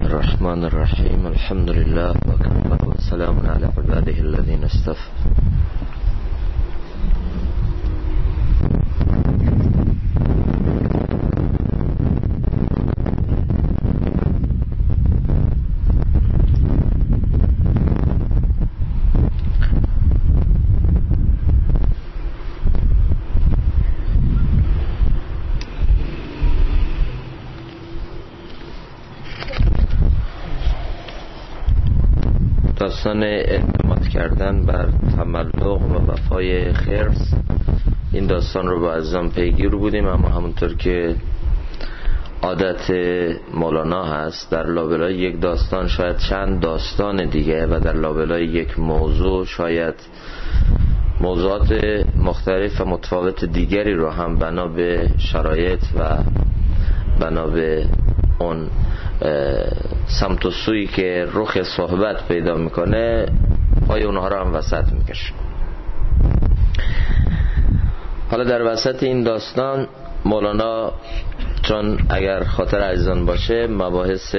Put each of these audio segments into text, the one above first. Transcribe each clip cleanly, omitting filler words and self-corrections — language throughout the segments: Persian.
الرحمن الرحیم. الحمد لله و کفى و سلام علی عباده الذین اصطفى. داستان اعتماد کردن بر تملق و وفای خرس، این داستان رو با عزیزان پیگیر بودیم، اما همونطور که عادت مولانا هست در لابلای یک داستان شاید چند داستان دیگه و در لابلای یک موضوع شاید موضوعات مختلف و متفاوت دیگری رو هم بنا به شرایط و بنا به اون سمت و سویی که رخ صحبت پیدا میکنه پای اونها رو هم وسط میکشه. حالا در وسط این داستان مولانا، چون اگر خاطر عزیزان باشه مباحث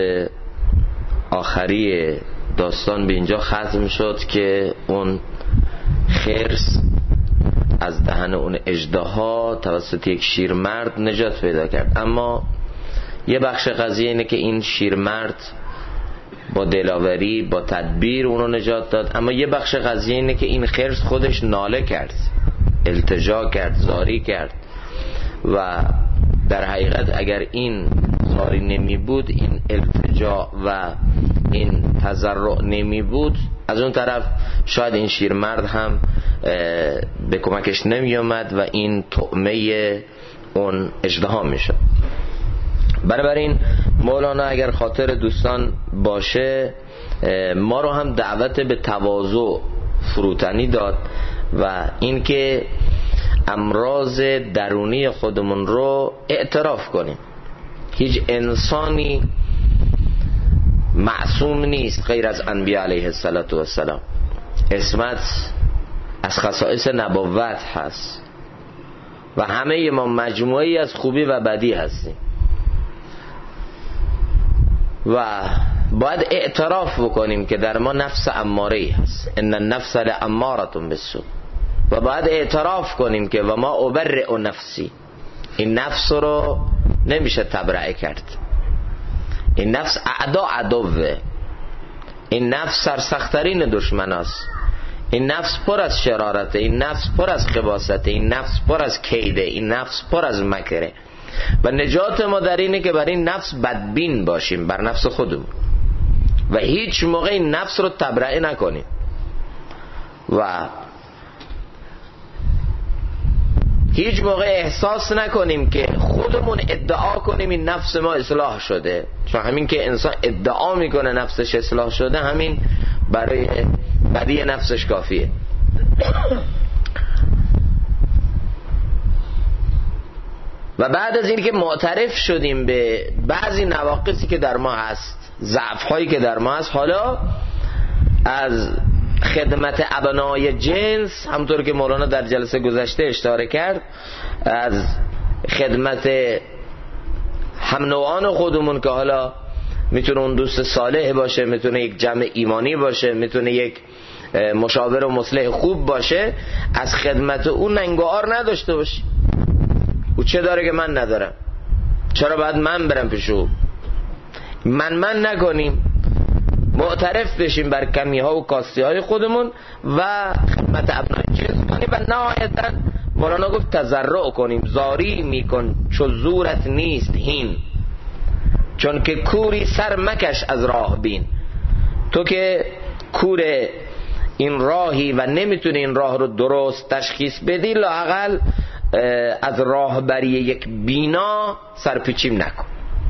آخری داستان به اینجا ختم شد که اون خرس از دهن اون اژدها توسط یک شیرمرد نجات پیدا کرد، اما یه بخش قضیه اینه که این شیرمرد با دلاوری با تدبیر اونو نجات داد، اما یه بخش قضیه اینه که این خرس خودش ناله کرد، التجا کرد، زاری کرد و در حقیقت اگر این زاری نمی بود، این التجا و این تضرع نمی بود، از اون طرف شاید این شیرمرد هم به کمکش نمی اومد و این طعمه اون اژدها می شد. بنابراین مولانا اگر خاطر دوستان باشه ما رو هم دعوت به تواضع فروتنی داد و اینکه امراض درونی خودمون رو اعتراف کنیم. هیچ انسانی معصوم نیست غیر از انبیاء علیه السلام. عصمت از خصائص نبوت هست و همه ما مجموعی از خوبی و بدی هستیم و باید اعتراف بکنیم که در ما نفس اماره هست، ان النفس لاماره بالسوء، و باید اعتراف کنیم که و ما ابرئ نفسی، این نفس رو نمیشه تبرئه کرد، این نفس عدوه، این نفس سرسخت‌ترین دشمن است، این نفس پر از شرارته، این نفس پر از خباثته، این نفس پر از کیده، این نفس پر از مکره و نجات ما در اینه که بر این نفس بدبین باشیم، بر نفس خودمون، و هیچ موقع این نفس رو تبرئه نکنیم و هیچ موقع احساس نکنیم که خودمون ادعا کنیم این نفس ما اصلاح شده، چون همین که انسان ادعا میکنه نفسش اصلاح شده، همین برای بدی نفسش کافیه. و بعد از این که معترف شدیم به بعضی نواقصی که در ما هست، ضعف‌هایی که در ما هست، حالا از خدمت ابنای جنس، همطور که مولانا در جلسه گذشته اشاره کرد، از خدمت هم نوعان خودمون که حالا میتونه اون دوست صالح باشه، میتونه یک جمع ایمانی باشه، میتونه یک مشاور و مصلح خوب باشه، از خدمت اون ننگار نداشته باشی. او چه داره که من ندارم؟ چرا باید من برم پیشو؟ من نکنیم، معترف بشیم بر کمی ها و کاستی های خودمون و خدمت ابنای جنس کنیم و نهایتا مولانا گفت تضرع کنیم، زاری میکن چو زورت نیست هین، چون که کوری سر مکش از راه بین. تو که کور این راهی و نمیتونی این راه رو درست تشخیص بدی، لااقل از راهبری یک بینا سرپیچیم نکن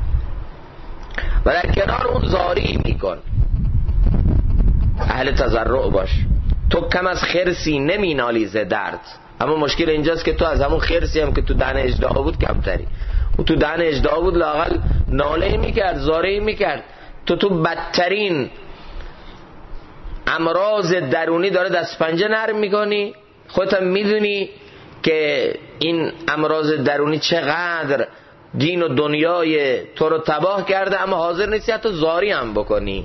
و در کنار اون زاری میکن، اهل تضرع باش. تو کم از خرسی نمی نالی ز درد، اما مشکل اینجاست که تو از همون خرسی هم که تو دهن اژدها بود کمتری. او تو دهن اژدها بود لااقل ناله میکرد، زاری میکرد. تو بدترین امراض درونی داره دست پنجه نرم میکنی، خودت هم میدونی که این امراض درونی چقدر دین و دنیای تو رو تباه کرده، اما حاضر نیستی حتی زاری هم بکنی،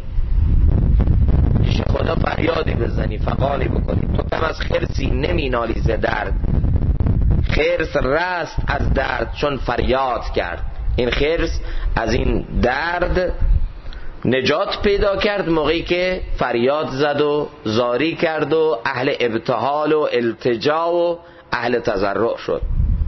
خدا فریادی بزنی، فقانی بکنی. تو کم از خرسی نمی نالی ز درد، خرس رست از درد چون فریاد کرد. این خرس از این درد نجات پیدا کرد موقعی که فریاد زد و زاری کرد و اهل ابتهال و التجا و اهل تضرع شد.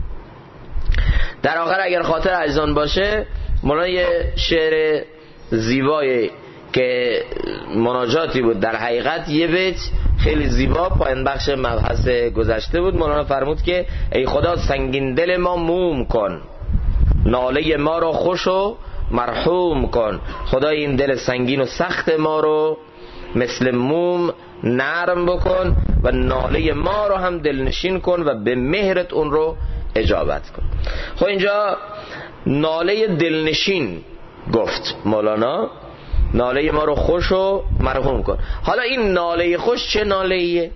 در آخر اگر خاطر عزیزان باشه، مولانا یه شعر زیبایی که مناجاتی بود، در حقیقت یه بیت خیلی زیبا پایان بخش مبحث گذشته بود. مولانا فرمود که ای خدا سنگین دل ما موم کن، ناله ما رو خوش و مرحوم کن. خدا این دل سنگین و سخت ما رو مثل موم نرم بکن و ناله ما رو هم دلنشین کن و به مهرت اون رو اجابت کن. خب اینجا ناله دلنشین گفت مولانا، ناله ما رو خوش و مرحوم کن. حالا این ناله خوش چه ناله ایه؟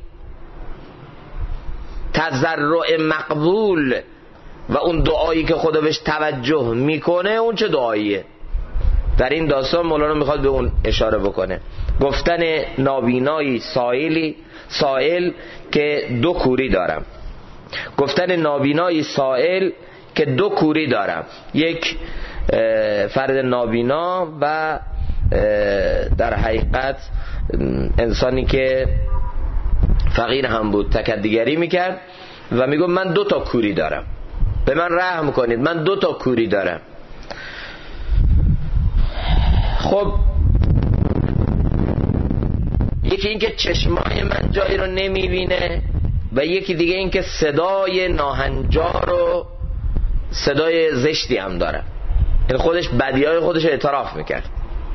تضرع مقبول و اون دعایی که خدا بهش توجه میکنه اون چه دعاییه؟ در این داستان مولانا میخواد به اون اشاره بکنه. گفتن نابینایی سائل که دو کوری دارم. گفتن نابینایی سائل که دو کوری دارم، یک فرد نابینا و در حقیقت انسانی که فقیر هم بود، تکدیگری میکرد و میگو من 2 تا کوری دارم، به من رحم کنید، من 2 تا کوری دارم. خب یکی این که چشمای من جایی رو نمیبینه و یکی دیگه این که صدای ناهنجار و صدای زشتی هم داره. این خودش بدیهای خودش اعتراف میکرد.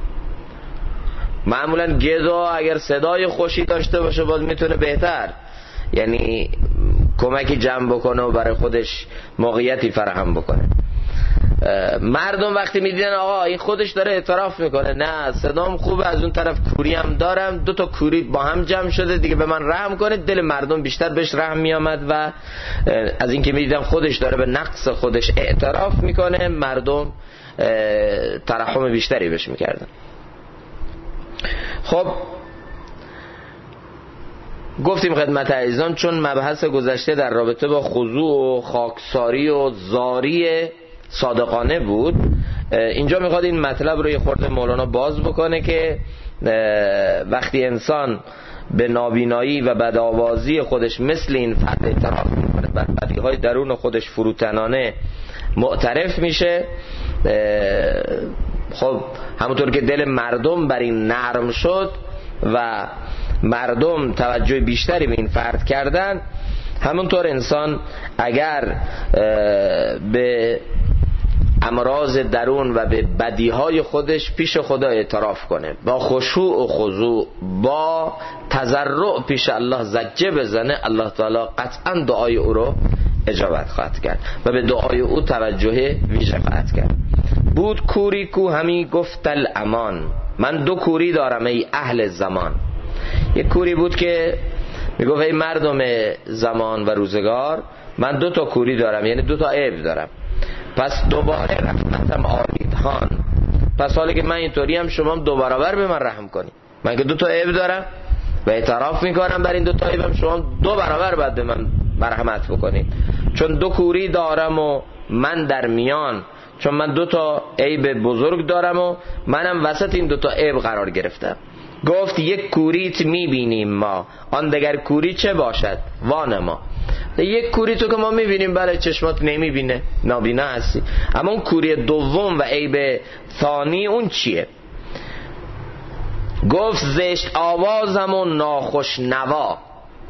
معمولا گدا اگر صدای خوشی داشته باشه باز میتونه بهتر، یعنی کمکی جمع بکنه و برای خودش موقعیتی فراهم بکنه. مردم وقتی میدیدن آقا این خودش داره اعتراف میکنه، نه صدام خوبه، از اون طرف کوری هم دارم، 2 تا کوری با هم جمع شده دیگه، به من رحم کنه، دل مردم بیشتر بهش رحم میامد و از اینکه میدیدن خودش داره به نقص خودش اعتراف میکنه، مردم ترحم بیشتری بهش میکردن. خب گفتیم خدمت عزیزان چون مبحث گذشته در رابطه با خضوع و خاکساری و زاری صادقانه بود، اینجا میخواد این مطلب رو یه خورده مولانا باز بکنه که وقتی انسان به نابینایی و بدآوازی خودش مثل این فرد اعتراف میکنه، بر بدیهای درون خودش فروتنانه معترف میشه، خب همونطور که دل مردم بر این نرم شد و مردم توجه بیشتری به این فرد کردن، همونطور انسان اگر به امراض درون و به بدیهای خودش پیش خدا اعتراف کنه، با خشوع و خضوع، با تضرع پیش الله زجه بزنه، الله تعالی قطعا دعای او رو اجابت خواهد کرد و به دعای او توجه ویژه خواهد کرد. بود کوری کو همی گفت الامان، من 2 کوری دارم ای اهل زمان. یک کوری بود که میگفت ای مردم زمان و روزگار، من 2 تا کوری دارم، یعنی 2 تا عیب دارم. پس دوباره رحمتم آلیدهان، پس حالی که من اینطوری هم شما هم 2 برابر به من رحم کنید. من که 2 تا عیب دارم و اعتراف میکنم بر این 2 تا عیبم، شما 2 برابر باید به من مرحمت بکنید. چون 2 کوری دارم و من در میان، چون من 2 تا عیب بزرگ دارم و منم وسط این 2 تا عیب قرار گرفتم. گفت یک کوریت میبینیم ما، آن دگر کوری چه باشد وان ما. یک کوری تو که ما میبینیم، بله چشمات نمیبینه، نابینا هستی، اما اون کوری دوم و عیب ثانی اون چیه؟ گفت زشت آوازم و ناخوش نوا.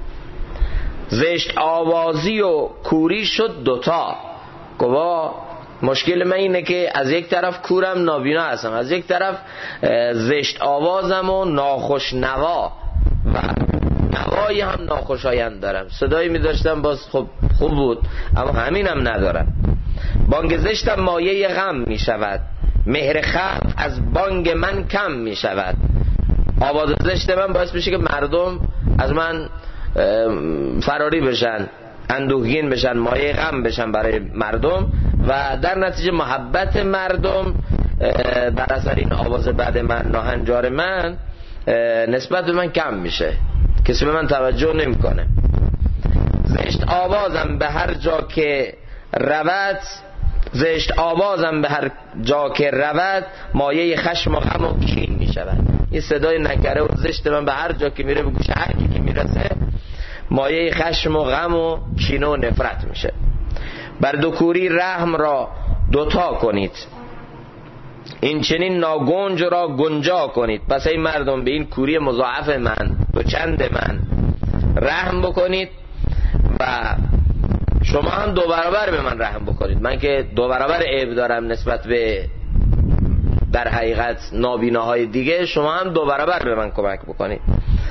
زشت آوازی و کوری شد 2 تا. گفت مشکل من اینه که از یک طرف کورم نابینا هستم، از یک طرف زشت آوازم و ناخوش نوا و نوایی هم ناخوشایند دارم. صدایی می داشتم باز خوب بود، اما همینم ندارم. بانگ زشتم مایه غم می شود، مهر خلق از بانگ من کم می شود. آواز زشت من باعث میشه که مردم از من فراری بشن، اندوهگین بشن، مایه غم بشن برای مردم و در نتیجه محبت مردم بر اثر این آواز بعد من ناهنجار من نسبت به من کم میشه، کسی به من توجه نمیکنه. زشت آوازم به هر جا که رود، زشت آوازم به هر جا که رود، مایه خشم و غم و کین می شود. این صدای نکره و زشت من به هر جا که میره، به گوش هر کی که میرسه، مایه خشم و غم و کینه و نفرت میشه. بر دو کوری رحم را دوتا کنید، این چنین ناگنج را گنجا کنید. پس ای مردم به این کوری مضاعف من، دو چند من رحم بکنید و شما هم دو برابر به من رحم بکنید. من که دو برابر عیب دارم نسبت به در حقیقت نابیناهای دیگه، شما هم دو برابر به من کمک بکنید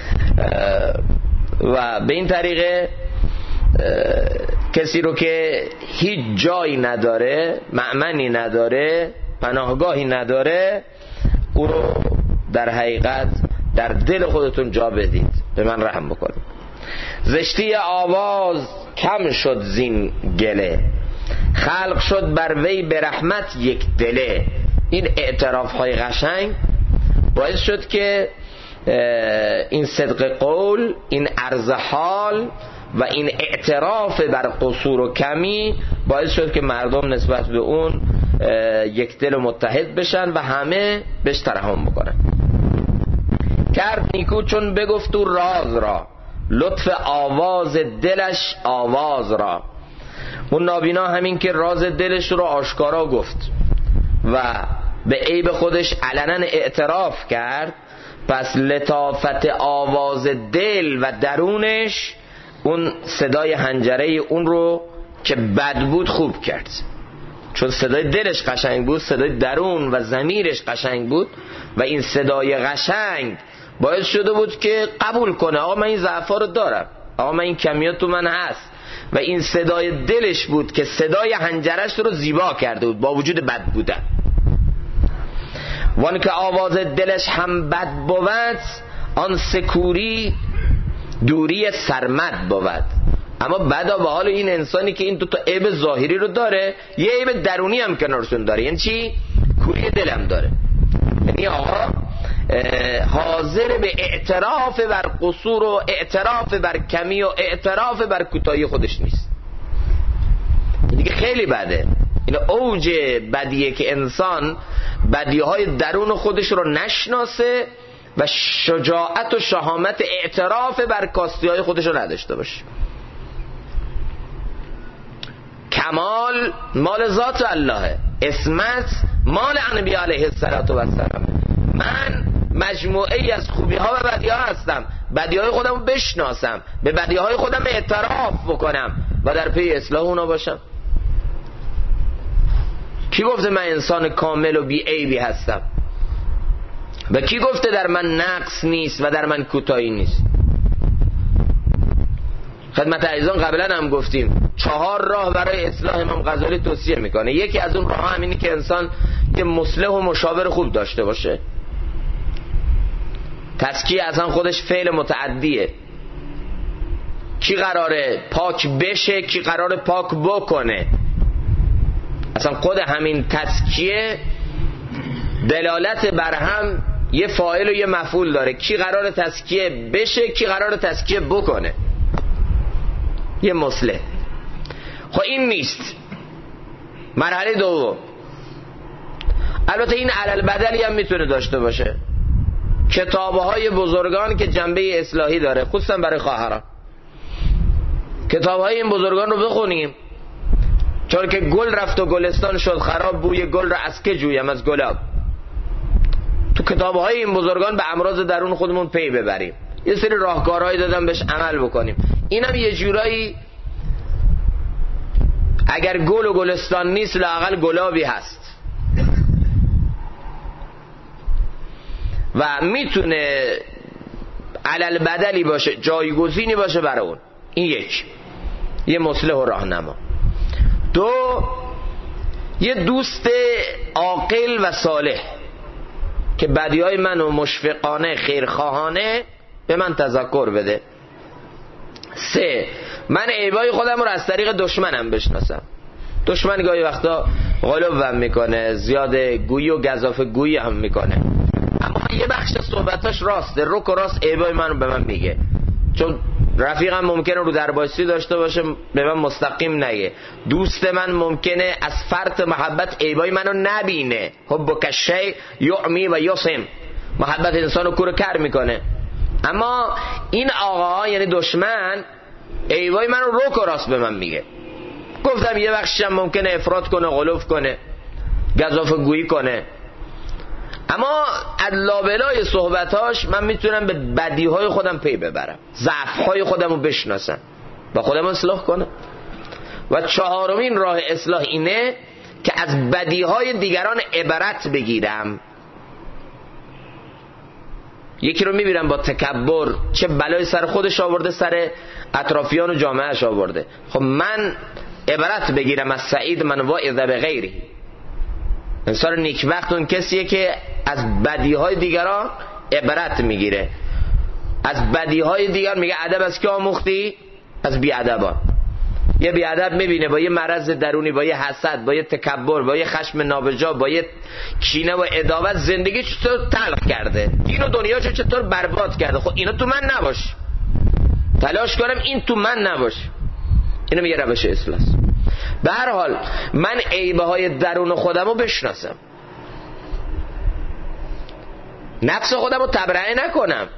و به این طریقه کسی رو که هیچ جایی نداره، مأمنی نداره، پناهگاهی نداره، او رو در حقیقت در دل خودتون جا بدید، به من رحم بکنید. زشتی آواز کم شد زین گله، خلق شد بر وی به رحمت یک دله. این اعتراف های قشنگ باعث شد که این صدق قول، این عرض حال و این اعتراف بر قصور و کمی باعث شد که مردم نسبت به اون یک دل متحد بشن و همه بهش ترحم بکنن. کرد نیکو چون بگفت او راز را، لطف آواز دلش آواز را. اون نابینا همین که راز دلش رو آشکارا گفت و به عیب خودش علنا اعتراف کرد، پس لطافت آواز دل و درونش اون صدای حنجره اون رو که بد بود خوب کرد. چون صدای دلش قشنگ بود، صدای درون و ضمیرش قشنگ بود و این صدای قشنگ باعث شده بود که قبول کنه آقا من این ضعفا رو دارم، آقا من این کمیات تو من هست، و این صدای دلش بود که صدای حنجرش رو زیبا کرده بود با وجود بد بودن. وان که آواز دلش هم بد بود، آن سکوری دوری سرمد بود. اما بعدا به حال این انسانی که این دو تا عیب ظاهری رو داره، یه عیب درونی هم کنارشون داره. یعنی چی؟ کوری دلم داره. یعنی آقا حاضر به اعتراف بر قصور و اعتراف بر کمی و اعتراف بر کوتاهی خودش نیست. دیگه خیلی بده. این اوج بدیه که انسان بدیهای درون خودش رو نشناسه و شجاعت و شهامت اعتراف بر کاستی‌های خودش رو نداشته باشه. کمال مال ذات اللهه، عصمت مال انبیاء علیه السلام. من مجموعه ای از خوبی ها و بدی ها هستم، بدی های خودم رو بشناسم، به بدی های خودم اعتراف بکنم و در پی اصلاح اونا باشم. کی گفته من انسان کامل و بی عیبی هستم؟ و کی گفته در من نقص نیست و در من کوتاهی نیست؟ خدمت عزیزان قبلا هم گفتیم 4 راه برای اصلاح امام غزالی توصیه میکنه. یکی از اون راه همینی که انسان یه مصلح و مشاور خوب داشته باشه. تزکیه اصلا خودش فعل متعدیه. کی قراره پاک بشه، کی قراره پاک بکنه. اصلا خود همین تزکیه دلالت بر هم یه فاعل و یه مفعول داره. کی قراره تزکیه بشه، کی قراره تزکیه بکنه. یه مصلح. خب این نیست. مرحله دوم، البته این علل بدلی هم میتونه داشته باشه. کتاب‌های بزرگان که جنبه اصلاحی داره، خصوصا برای خواهران. کتاب‌های این بزرگان رو بخونیم، چون که گل رفت و گلستان شد خراب، بوی گل را از که جویم؟ از گلاب. تو کتاب‌های این بزرگان به امراض درون خودمون پی ببریم، یه سری راهکارهایی دادن بهش عمل بکنیم. اینم یه جورایی اگر گل و گلستان نیست لااقل گلابی هست و میتونه علل بدلی باشه، جایگزینی باشه برای اون. این یک، یه مصلح و راهنما. دو، یه دوست عاقل و صالح که بدیهای منو مشفقانه خیرخواهانه به من تذکر بده. 3، من عیبای خودم رو از طریق دشمنم بشناسم. دشمن گاهی وقتا غلو هم میکنه، زیاد گویی و گزافه گویی هم میکنه، اما یه بخش صحبتاش راسته، رک و راست عیبای منو به من میگه. چون رفیقم ممکنه رو دربایستی داشته باشه به من مستقیم نگه، دوست من ممکنه از فرط محبت عیبای منو نبینه. حبک شیء یعمی و یصم، محبت انسانو کور کر میکنه. اما این آقا یعنی دشمن عیبای منو رک و راست به من میگه. گفتم یه بخشش ممکنه افراط کنه، غلوف کنه، گزافه گویی کنه، اما از لابلای صحبتاش من میتونم به بدیهای خودم پی ببرم، ضعفهای خودم رو بشناسم و خودم اصلاح کنم. و چهارمین راه اصلاح اینه که از بدیهای دیگران عبرت بگیرم. یکی رو میبینم با تکبر چه بلای سر خودش آورده، سر اطرافیان و جامعهش آورده، خب من عبرت بگیرم از سعید من واعظ به غیره. انسان نیکبخت اون کسیه که از بدیهای دیگران عبرت میگیره. از بدیهای دیگر میگه ادب از که آموختی؟ از بیادبان. یه بیادب میبینه با یه مرض درونی، با یه حسد، با یه تکبر، با یه خشم نابجا، با یه کینه و عداوت زندگی چطور تلخ کرده، دین و دنیاشو چطور برباد کرده. خب اینا تو من نباش، تلاش کنم این تو من نباش. اینو میگه روش اصلاح. به هر حال من عیبه های درون خودم رو بشناسم، نفس خودم رو تبرئه نکنم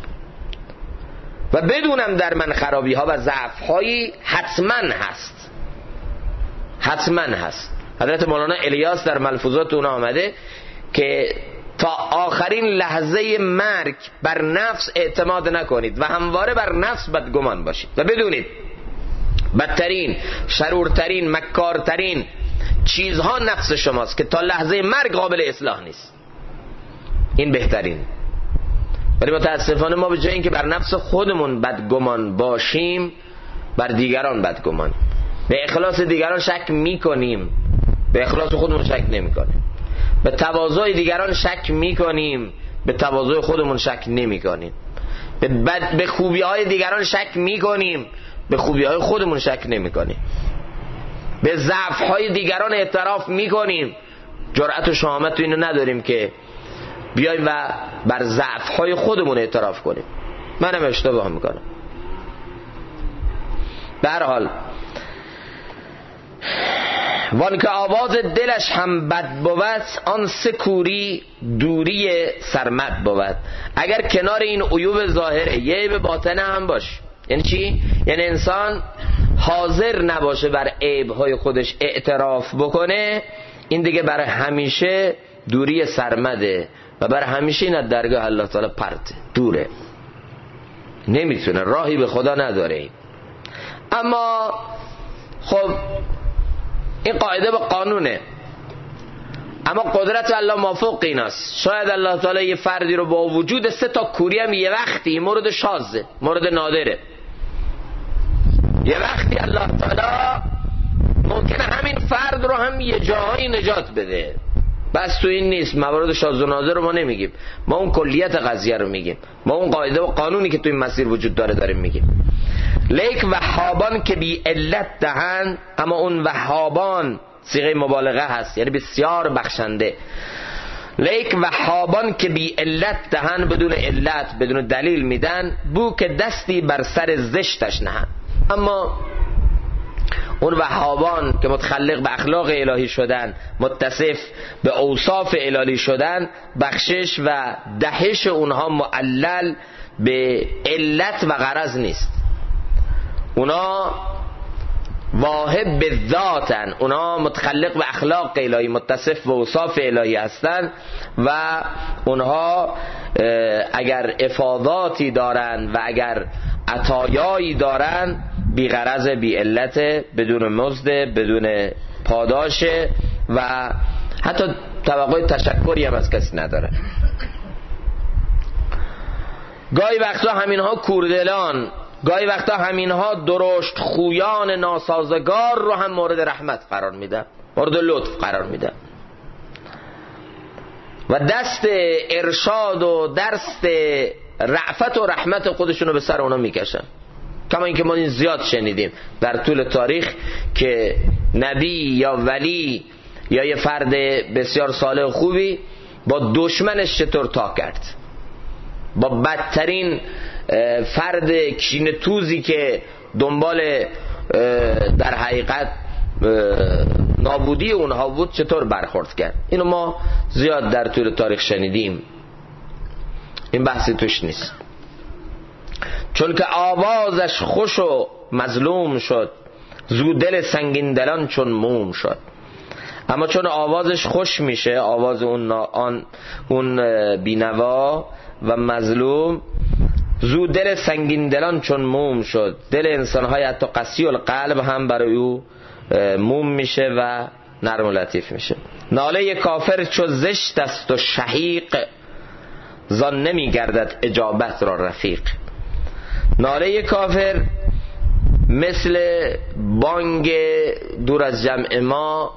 و بدونم در من خرابی ها و ضعف هایی حتما هست، حتما هست. حضرت مولانا الیاس در ملفوظات اون آمده که تا آخرین لحظه مرگ بر نفس اعتماد نکنید و همواره بر نفس بدگمان باشید و بدونید بدترین، شرورترین، مکارترین چیزها نفس شماست که تا لحظه مرگ قابل اصلاح نیست. این بهترین. ولی متاسفانه ما به جای اینکه بر نفس خودمون بدگمان باشیم بر دیگران بدگمان، به اخلاص دیگران شک میکنیم، به اخلاص خودمون شک نمیکنیم، به تواضع دیگران شک میکنیم، به تواضع خودمون شک نمیکنیم، به خوبی های دیگران شک میکنیم، به خوبی های خودمون شک نمیکنیم، به ضعف های دیگران اعتراف میکنیم. جرأت و شهامت تو اینو نداریم که بیایم و بر ضعف های خودمون اعتراف کنیم. منم اشتباه میکنم. به هر حال وان که آواز دلش هم بد بود، آن سه کوری دوری سرمد بود. اگر کنار این عیوب ظاهره یه عیب باطنه هم باش. یعنی چی؟ یعنی انسان حاضر نباشه بر عیب‌های خودش اعتراف بکنه، این دیگه برای همیشه دوری سرمده و برای همیشه این از درگاه الله تعالی پرته، دوره، نمیتونه، راهی به خدا نداره این. اما خب این قاعده به قانونه، اما قدرت الله مافوق ایناست. شاید الله تعالی یه فردی رو با وجود 3 تا کوری هم یه وقتی مورد شاذه، مورد نادره، یه وقتی الله تعالی ممکنه همین فرد رو هم یه جاهایی نجات بده. بس تو این نیست، موارد شاذ و نادر رو ما نمیگیم، ما اون کلیت قضیه رو میگیم، ما اون قاعده و قانونی که تو این مسیر وجود داره داریم میگیم. لیک وهابان که بی علت دهن، اما اون وهابان صیغه مبالغه هست، یعنی بسیار بخشنده. لیک وهابان که بی علت دهن، بدون علت بدون دلیل میدن، بو که دستی بر سر زشتش نهن. اما اون وهابان که متخلق به اخلاق الهی شدن، متصف به اوصاف الهی شدن، بخشش و دهش اونها معلل به علت و غرض نیست. اونا واهب به ذاتن، اونا متخلق به اخلاق الهی، متصف به اوصاف الهی هستن و اونها اگر افاضاتی دارن و اگر عطایایی دارن بی غرض، بی علت، بدون مزد، بدون پاداشه و حتی توقع تشکری هم از کسی نداره. گاهی وقتا همینها کوردلان، گاهی وقتا همینها درشت خویان ناسازگار رو هم مورد رحمت قرار میدن، مورد لطف قرار میدن و دست ارشاد و دست رأفت و رحمت خودشون رو به سر اونا میکشن. کما اینکه ما این زیاد شنیدیم در طول تاریخ که نبی یا ولی یا یه فرد بسیار صالح خوبی با دشمنش چطور تا کرد، با بدترین فرد کینه توزی که دنبال در حقیقت نابودی اونها بود چطور برخورد کرد. اینو ما زیاد در طول تاریخ شنیدیم، این بحثی توش نیست. چون که آوازش خوش و مظلوم شد، زو دل سنگین دلان چون موم شد. اما چون آوازش خوش میشه، آواز اون بینوا و مظلوم، زو دل سنگین دلان چون موم شد. دل انسان‌های حتی قسی القلب هم برای او موم میشه و نرم و لطیف میشه. ناله کافر چو زشت است و شهیق، زان نمی گردد اجابت را رفیق. ناله کافر مثل بانگ دور از جمع ما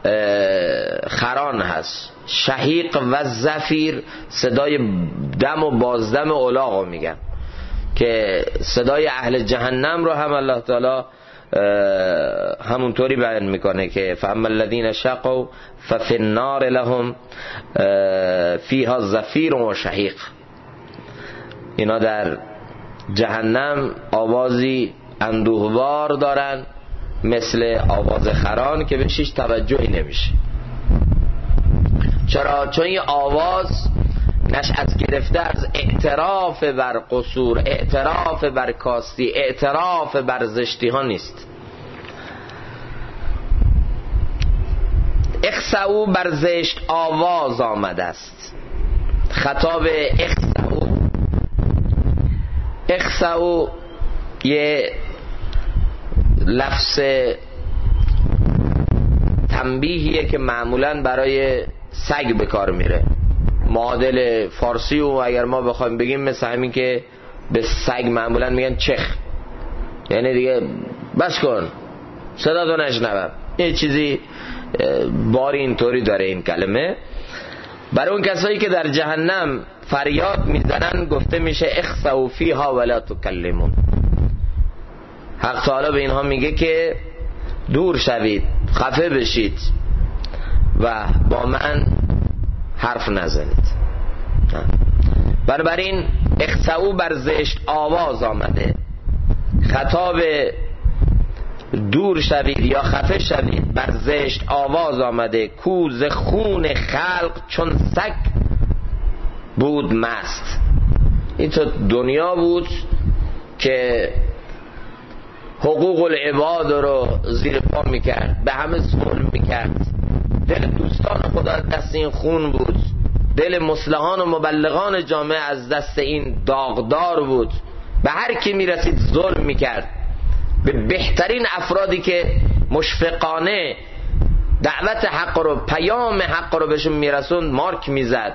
خران هست. شهیق و زفیر صدای دم و بازدم الاغو میگن، که صدای اهل جهنم رو هم الله تعالی همونطوری بیان میکنه که فاما الذین شقوا ففی النار لهم فیها زفیر و شهیق. اینا در جهنم آوازی اندوهوار دارن مثل آواز خران که بهش هیچ توجهی نمیشه. چرا؟ چون این آواز نشأت گرفته از اعتراف بر قصور، اعتراف بر کاستی، اعتراف بر زشتی ها نیست. اخسعو بر زشت آواز آمده است. خطاب اخسعو یه لفظ تنبیهیه که معمولاً برای سگ به کار میره. معادل فارسی و اگر ما بخوایم بگیم مثل همین که به سگ معمولاً میگن چخ، یعنی دیگه بس کن صدا تو نشنوم. یه چیزی باری اینطوری داره این کلمه. برای اون کسایی که در جهنم فریاد میزنن گفته میشه اخسئوا فیها ولا تکلمون. حق تعالی به اینها میگه که دور شوید، خفه بشید و با من حرف نزنید. بنابراین اخسئوا بر زشت آواز آمده. خطاب دور شوید یا خفه شوید بر زشت آواز آمده. کوز خون خلق چون سگ بود مست. این تو دنیا بود که حقوق العباد رو زیر پا میکرد، به همه ظلم میکرد. دل دوستان خدا از دست این خون بود، دل مصلحان و مبلغان جامعه از دست این داغدار بود. به هر کی میرسید ظلم میکرد. به بهترین افرادی که مشفقانه دعوت حق رو، پیام حق رو بهشون میرسوند مارک میزد،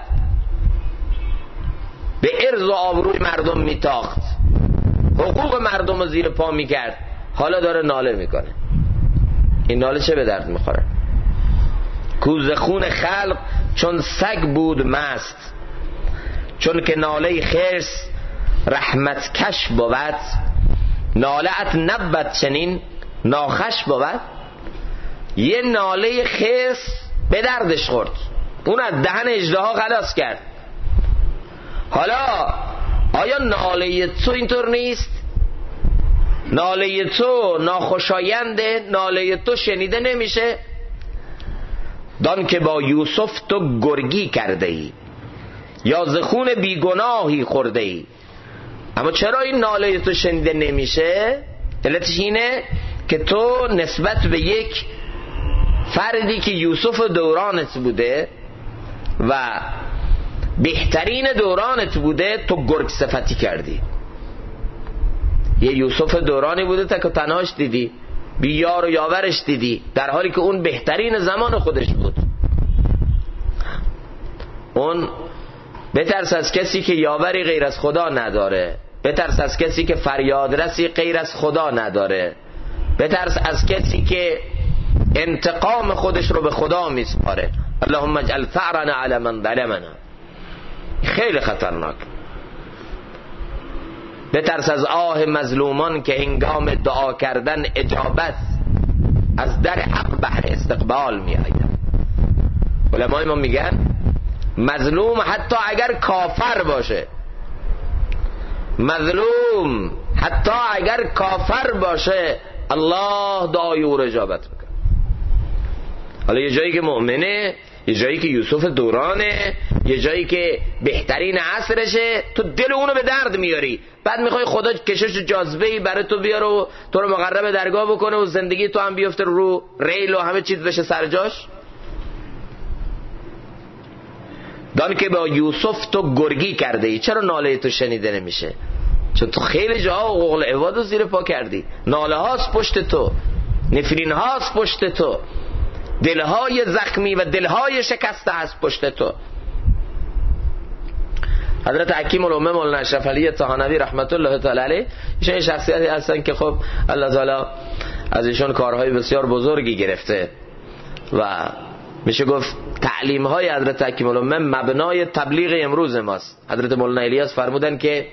به عرض و آبروی مردم میتاخت، حقوق مردم رو زیر پا میکرد. حالا داره ناله میکنه. این ناله چه به درد میخوره؟ کوز خون خلق چون سگ بود مست. چون که ناله خرس رحمت کش بود، ناله‌ات نبود چنین ناخش بود. یه ناله خرس به دردش خورد، اون از دهن اژدها خلاص کرد. حالا آیا ناله تو اینطور نیست؟ ناله تو ناخوشاینده، ناله تو شنیده نمیشه؟ دان که با یوسف تو گرگی کرده ای، یا ز خون بیگناهی خورده ای. اما چرا این ناله تو شنیده نمیشه؟ علتش اینه که تو نسبت به یک فردی که یوسف دورانت بوده و بهترین دورانت بوده تو گرگ صفتی کردی. یه یوسف دورانی بوده تا که تنهاش دیدی، بی یار و یاورش دیدی، در حالی که اون بهترین زمان خودش بود. اون بترس از کسی که یاوری غیر از خدا نداره، بترس از کسی که فریادرسی غیر از خدا نداره، بترس از کسی که انتقام خودش رو به خدا میسپاره. اللهم اجعل ثأرنا علی من ظلمنا. خیلی خطرناک. بترس از آه مظلومان که هنگام دعا کردن اجابت از در حق بهر استقبال می آید. علمای ما میگن مظلوم حتی اگر کافر باشه، مظلوم حتی اگر کافر باشه، الله دعای او را اجابت میکنه. حالا یه جایی که مؤمنه، یه جایی که یوسف دورانه، یه جایی که بهترین عصرشه، تو دل اونو به درد میاری، بعد میخوای خدا کشش جاذبه‌ای برای تو بیاره و تو رو مقرب درگاه بکنه و زندگی تو هم بیفته رو ریل و همه چیز بشه سر جاش. دان که با یوسف تو گرگی کرده ای، چرا ناله تو شنیده نمیشه؟ چون تو خیلی جاها قول عبادو زیر پا کردی، ناله هاست پشت تو، نفرین هاست پشت تو، دلهای زخمی و دلهای شکسته هست پشت تو. حضرت حکیم الامه مولانا اشرف علی طحانوی رحمت الله تعالی علیه ایشون شخصیتی هستن که خب الله تعالی از ایشون کارهای بسیار بزرگی گرفته و میشه گفت تعلیم های حضرت حکیم الامه مبنای تبلیغ امروز ماست. حضرت مولانا الیاس فرمودن که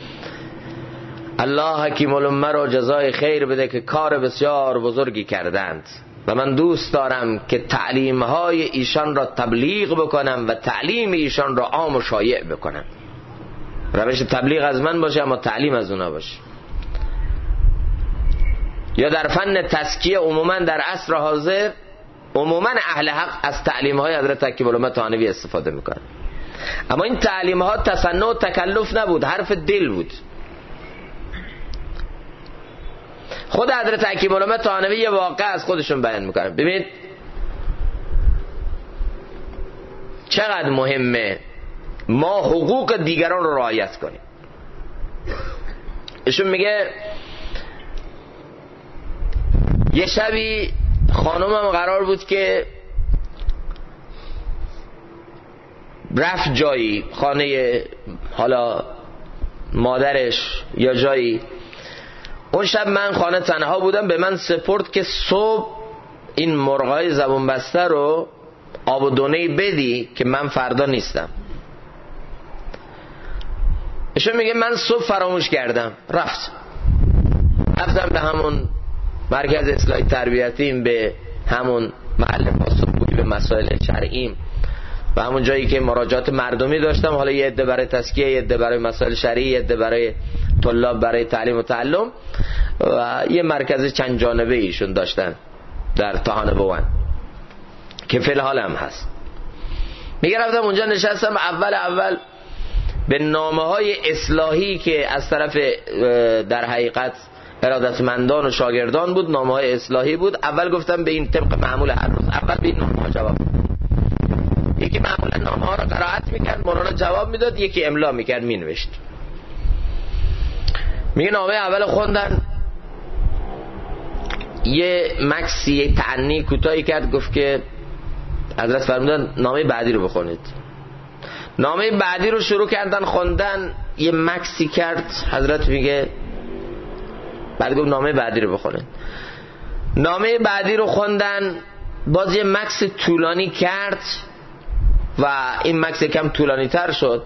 الله حکیم الامه را جزای خیر بده که کار بسیار بزرگی کردند و من دوست دارم که تعلیم های ایشان را تبلیغ بکنم و تعلیم ایشان را عام و شایع بکنم. روش تبلیغ از من باشه اما تعلیم از اونا باشه. یا در فن تزکیه عموما در عصر حاضر عموما اهل حق از تعلیم های حضرت حکیم الامه طحانوی استفاده میکنن، اما این تعلیم ها تصنع و تکلف نبود، حرف دل بود. خود حضرت حکیم الامه طحانوی یه واقعه از خودشون بیان میکنن. ببینید چقدر مهمه ما حقوق دیگران رو رعایت کنیم. ایشون میگه یه شبی خانومم قرار بود که رفت جایی، خانه حالا مادرش یا جایی. اون شب من خانه تنها بودم، به من سپرد که صبح این مرغای زبون بسته رو آب و دونه‌ای بدی که من فردا نیستم. ایشون میگه من صبح فراموش کردم، رفتم به همون مرکز اصلاحی تربیتیم، به همون محل پاسخگویی به مسائل شرعیم و همون جایی که مراجعات مردمی داشتم، حالا یه عده برای تزکیه، یه عده برای مسائل شرعی، یه عده برای طلاب برای تعلیم و تعلم و یه مرکز چند جانبه ایشون داشتن در طحانوان که فی الحال هم هست. میگه رفتم اونجا نشستم، اول به نامه‌های اصلاحی که از طرف در حقیقت ارادتمندان و شاگردان بود، نامه‌های اصلاحی بود. اول گفتم به این طبق معمول هر روز اول به این نامه‌ها جواب میداد. یکی معمولا نامه‌ها رو قرائت میکرد، مولانا جواب میداد، یکی املا میکرد مینوشت. میگه نامه اول خوندن، یه مکسی یه تعنی کوتاهی کرد، گفت که حضرت فرمودن نامه بعدی رو بخونید. نامه بعدی رو شروع کردن خوندن، یه مکسی کرد، حضرت میگه بعد گفت نامه بعدی رو بخونید. نامه بعدی رو خوندن، باز یه مکس طولانی کرد و این مکس کم طولانی تر شد.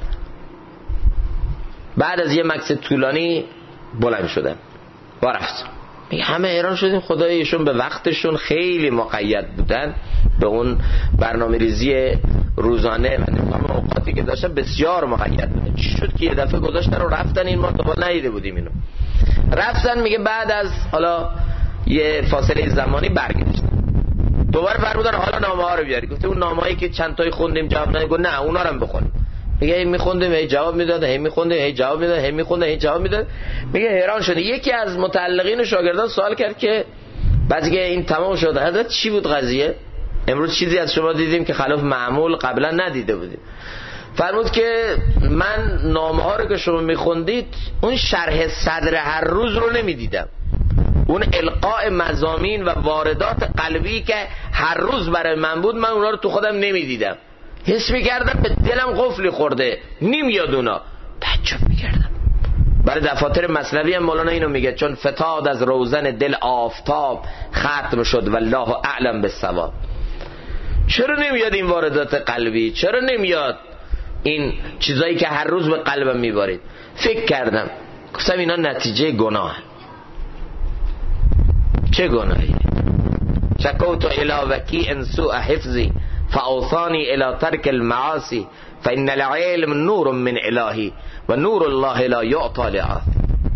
بعد از یه مکس طولانی بلند شدن و رفت. همه حیران شدیم، خدایشون به وقتشون خیلی مقید بودن به اون برنامه ریزی روزانه و نظام اوقاتی که داشتن بسیار مقید بودن. چی شد که یه دفعه گذاشتن و رفتن؟ این ما تا ندیده بودیم اینو. رفتن، میگه بعد از حالا یه فاصله زمانی برگشتن، دوباره فرمودن حالا نامه ها رو بیاری. گفته اون نامه‌ای که چند تایی خوندیم جواب نداد. گفت نه اونا رو هم بخون. میگه هی میخوندیم هی جواب میداد، هی میخوندیم هی جواب میداد، هی میخوندیم هی جواب میداد. میگه حیران شده. یکی از متعلقین و شاگردان سوال کرد که بعد که این تمام شد حضرت چی بود قضیه؟ امروز چیزی از شما دیدیم که خلاف معمول قبلا ندیده بودیم. فرمود که من نامه ها رو که شما میخوندید اون شرح صدر هر روز رو نمیدیدم، اون القاء مضامین و واردات قلبی که هر روز برای من بود من اونا رو تو خودم نمیدیدم. حس میکردم به دلم قفلی خورده، نمیاد اونا. تعجب میکردم. برای دفاتر مثنوی هم مولانا اینو میگه چون فتاد از روزن دل آفتاب ختم شد والله اعلم بالصواب. چرا نمیاد این واردات قلبی؟ چرا نمیاد این چیزایی که هر روز به قلبم میبارید؟ فکر کردم گفتم اینا نتیجه گناه. چه گناهی؟ شکوت الی وکیع سوء حفظی فاوصانی الی ترک المعاصی فان العلم نور من الهی و نور الله لا یعطی لعاصی.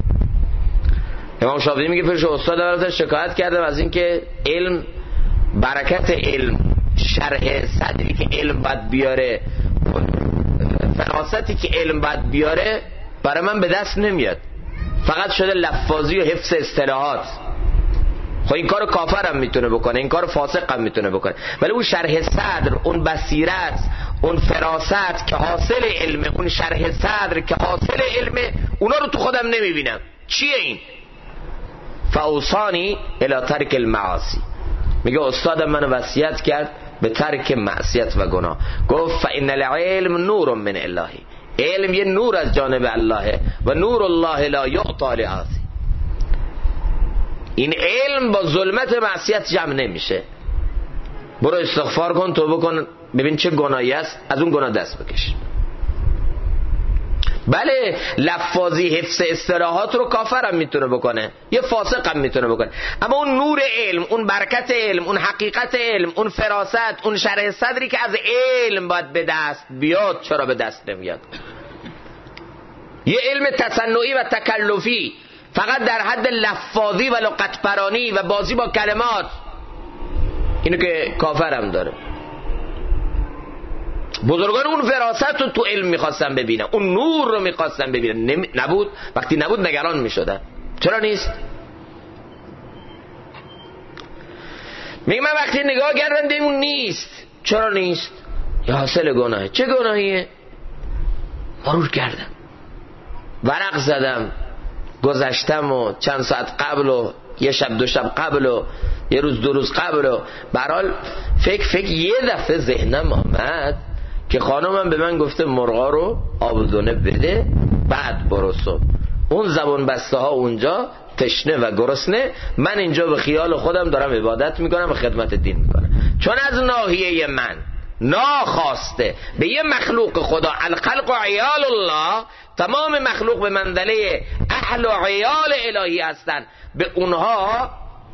امام شافعی میگه پیش استاد ازش شکایت کردم از اینکه علم، برکت علم، شرح صدری که علم باید بیاره، فراستی که علم باید بیاره برای من به دست نمیاد، فقط شده لفاظی و حفظ اصطلاحات. خب این کار کافر هم میتونه بکنه، این کار فاسق هم میتونه بکنه، ولی اون شرح صدر، اون بصیرت، اون فراست که حاصل علمه، اون شرح صدر که حاصل علمه، اونا رو تو خودم نمیبینم. چیه این؟ فاوصانی الی ترک المعاصی. میگه استادم منو وصیت کرد به ترک معصیت و گناه. گفت فان العلم نور من الهی، علم یه نور از جانب اللهه و نور الله لا یعطی لعاصی. این علم با ظلمت معصیت جمع نمیشه. برو استغفار کن، توبه کن، ببین چه گناهی است، از اون گناه دست بکش. بله لفاظی حفظ اصطلاحات رو کافر هم میتونه بکنه، یه فاسق هم میتونه بکنه، اما اون نور علم، اون برکت علم، اون حقیقت علم، اون فراست، اون شرح صدری که از علم باید به دست بیاد، چرا به دست نمیاد؟ یه علم تصنعی و تکلفی فقط در حد لفاظی و لغت پرانی و بازی با کلمات، اینو که کافر هم داره. بزرگان اون فراست رو تو علم میخواستن ببینن، اون نور رو میخواستن ببینن، نبود. وقتی نبود نگران میشدن. چرا نیست؟ میگه من وقتی نگاه کردم دیدم اون نیست. چرا نیست؟ یا حاصل گناهه. چه گناهیه؟ مرور کردم، ورق زدم، گذشتم و چند ساعت قبل و یه شب دو شب قبل و یه روز دو روز قبل و برحال فکر یه دفعه ذهنم آمد که خانمم به من گفته مرغا رو آبدونه بده بعد برو صبح. اون زبان بسته ها اونجا تشنه و گرسنه، من اینجا به خیال خودم دارم عبادت میکنم و خدمت دین میکنم. چون از ناحیه من ناخواسته به یه مخلوق خدا، الخلق عیال الله، تمام مخلوق به منزله اهل و عیال الهی هستن، به اونها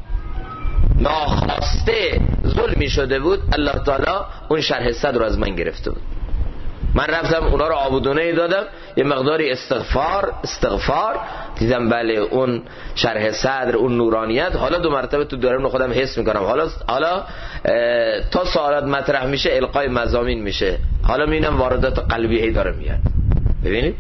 ناخواسته ظلمی شده بود، الله تعالی اون شرح صدر رو از من گرفته بود. من رفتم اونا رو آبودونه دادم، یه مقداری استغفار دیدم بله اون شرح صدر، اون نورانیت، حالا دو مرتبه تو درون خودم حس میکنم. حالا تا سوالات مطرح میشه القای مضامین میشه، حالا میبینم واردات قلبی داره میاد. ببینید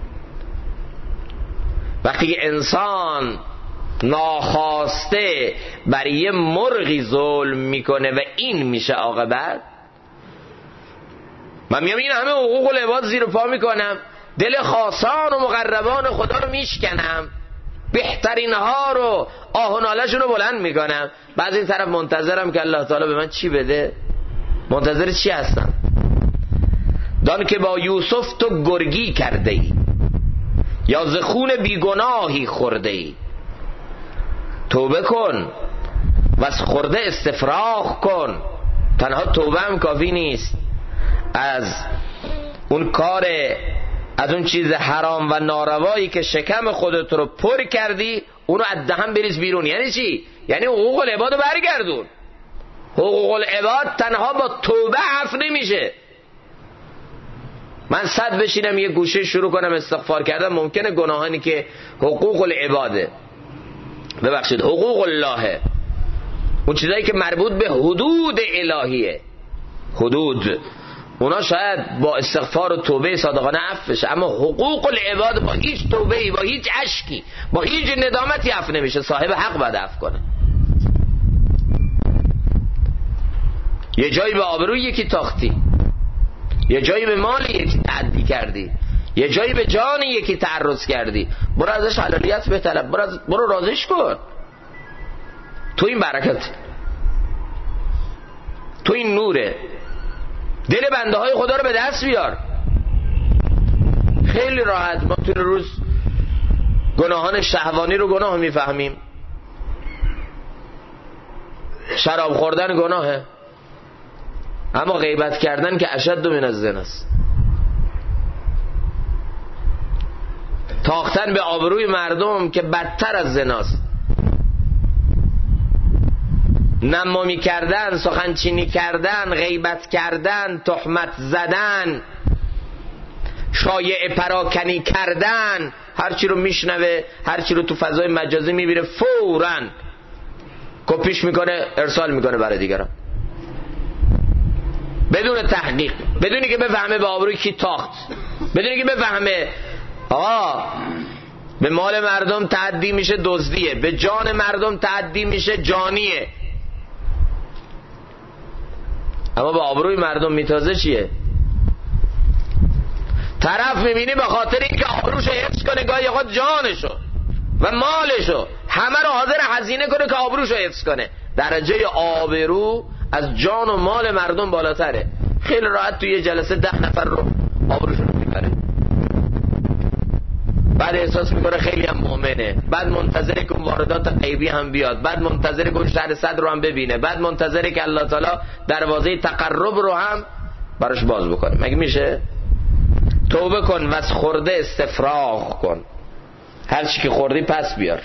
وقتی که انسان ناخواسته برای یه مرغی ظلم میکنه و این میشه عاقبت، من میام این همه حقوق العباد زیر پا میکنم، دل خاصان و مقربان خدا رو میشکنم، بهترین ها رو آه و ناله‌شون رو بلند میکنم، بعد این طرف منتظرم که الله تعالی به من چی بده. منتظر چی هستم؟ دان که با یوسف تو گرگی کرده ای یا ز خون بیگناهی خورده ای، توبه کن و از خورده استفراغ کن. تنها توبه هم کافی نیست، از اون کار، از اون چیز حرام و ناروایی که شکم خودت رو پر کردی اونو از دهن بریز بیرون. یعنی چی؟ یعنی حقوق العباد رو برگردون. حقوق العباد تنها با توبه عفو نمیشه. من صد بشینم یه گوشه شروع کنم استغفار کردن، ممکنه گناهانی که حقوق العباده، ببخشید حقوق اللهه، اون چیزایی که مربوط به حدود الهیه، حدود، اونا شاید با استغفار و توبه صادقانه عفو بشه، اما حقوق العباد با هیچ توبه‌ای، با هیچ اشکی، با هیچ ندامتی عفو نمیشه. صاحب حق باید عفو کنه. یه جایی به آبروی یکی تاختی، یه جایی به مال یکی تعدی کردی، یه جایی به جان یکی تعرض کردی، برو ازش حلالیت بطلب، برو راضیش کن. تو این برکت، تو این نوره، دل بنده های خدا رو به دست بیار. خیلی راحت ما تو روز گناهان شهوانی رو گناه میفهمیم. شراب خوردن گناهه، اما غیبت کردن که اشد من الزنا است. تاختن به آبروی مردم که بدتر از زناست. نمامی کردن، سخنچینی کردن، غیبت کردن، تهمت زدن، شایعه پراکنی کردن، هرچی رو میشنوه، هرچی رو تو فضای مجازی میبینه فوراً کپیش میکنه، ارسال میکنه برای دیگران بدون تحقیق، بدونی که بفهمه به آبروی کی تاخت، بدونی که بفهمه آقا به مال مردم تعدی میشه دزدیه، به جان مردم تعدی میشه جانیه، اما به آبروی مردم میتازه چیه؟ طرف میبینی به خاطر اینکه آبروشو حفظ کنه گاهی خود جانشو و مالشو همه رو حاضر هزینه کنه که آبروشو حفظ کنه. درجه آبرو از جان و مال مردم بالاتره. خیلی راحت توی یه جلسه 10 نفر رو آبروشون رو میبره، بعد احساس میکنه خیلی هم مؤمنه، بعد منتظره که اون واردات غیبی هم بیاد، بعد منتظره که اون شهر صد رو هم ببینه، بعد منتظره که الله تعالی دروازه تقرب رو هم براش باز بکنه. مگه میشه؟ توبه کن و از خورده استفراغ کن، هر چی که خوردی پس بیار.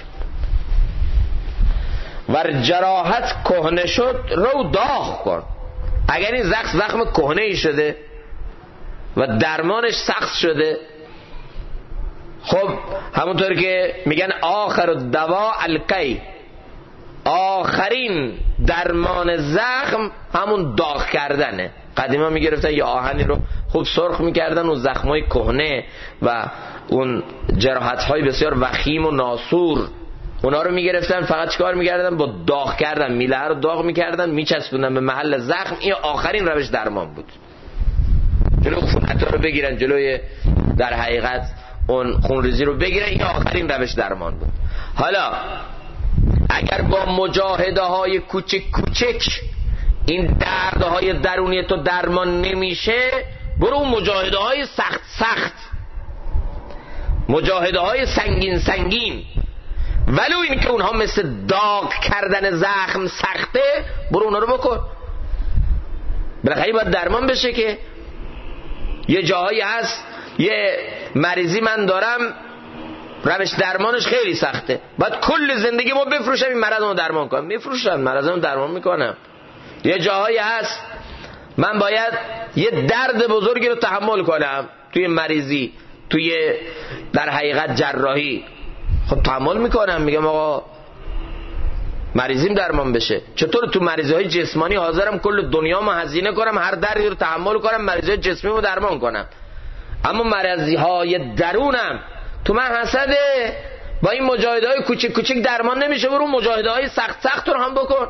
ور جراحت کهنه شد رو داغ کن. اگر این زخم کهنه ای شده و درمانش سخت شده، خب همونطور که میگن آخر الدوا القی، آخرین درمان زخم همون داغ کردنه. قدیما میگرفتن یه آهنی رو خوب سرخ میکردن، اون زخمای کهنه و اون جراحت‌های بسیار وخیم و ناسور، اونا رو میگرفتن فقط چیکار میکردن؟ با داغ کردن، میله رو داغ میکردن، میچسبوندن به محل زخم. این آخرین روش درمان بود، جلوی خونت رو بگیرن، جلوی در حقیقت اون خونریزی رو بگیرن. این آخرین روش درمان بود. حالا اگر با مجاهده های کوچک کوچک این دردهای درونی تو درمان نمیشه، برو مجاهده های سخت سخت، مجاهده های سنگین سنگین، ولو این که اونها مثل داغ کردن زخم سخته، برو اونا رو بکن. بالاخره باید درمان بشه. که یه جاهایی هست یه مریضی من دارم روش درمانش خیلی سخته، باید کل زندگی ما بفروشم این مرض رو درمان کنم. میفروشم، مرض رو درمان میکنم. یه جاهایی هست من باید یه درد بزرگی رو تحمل کنم توی مریضی، توی در حقیقت جراحی، خب تحمل میکنم، میگم آقا مریضیم درمان بشه. چطور تو مریضی های جسمانی حاضرم کل دنیامو هزینه کنم، هر دردی رو تحمل کنم، مریضی های جسمی رو درمان کنم، اما مریضی های درونم تو من حسده، با این مجاهده های کوچک کوچک درمان نمیشه، برو مجاهده های سخت سخت رو هم بکن.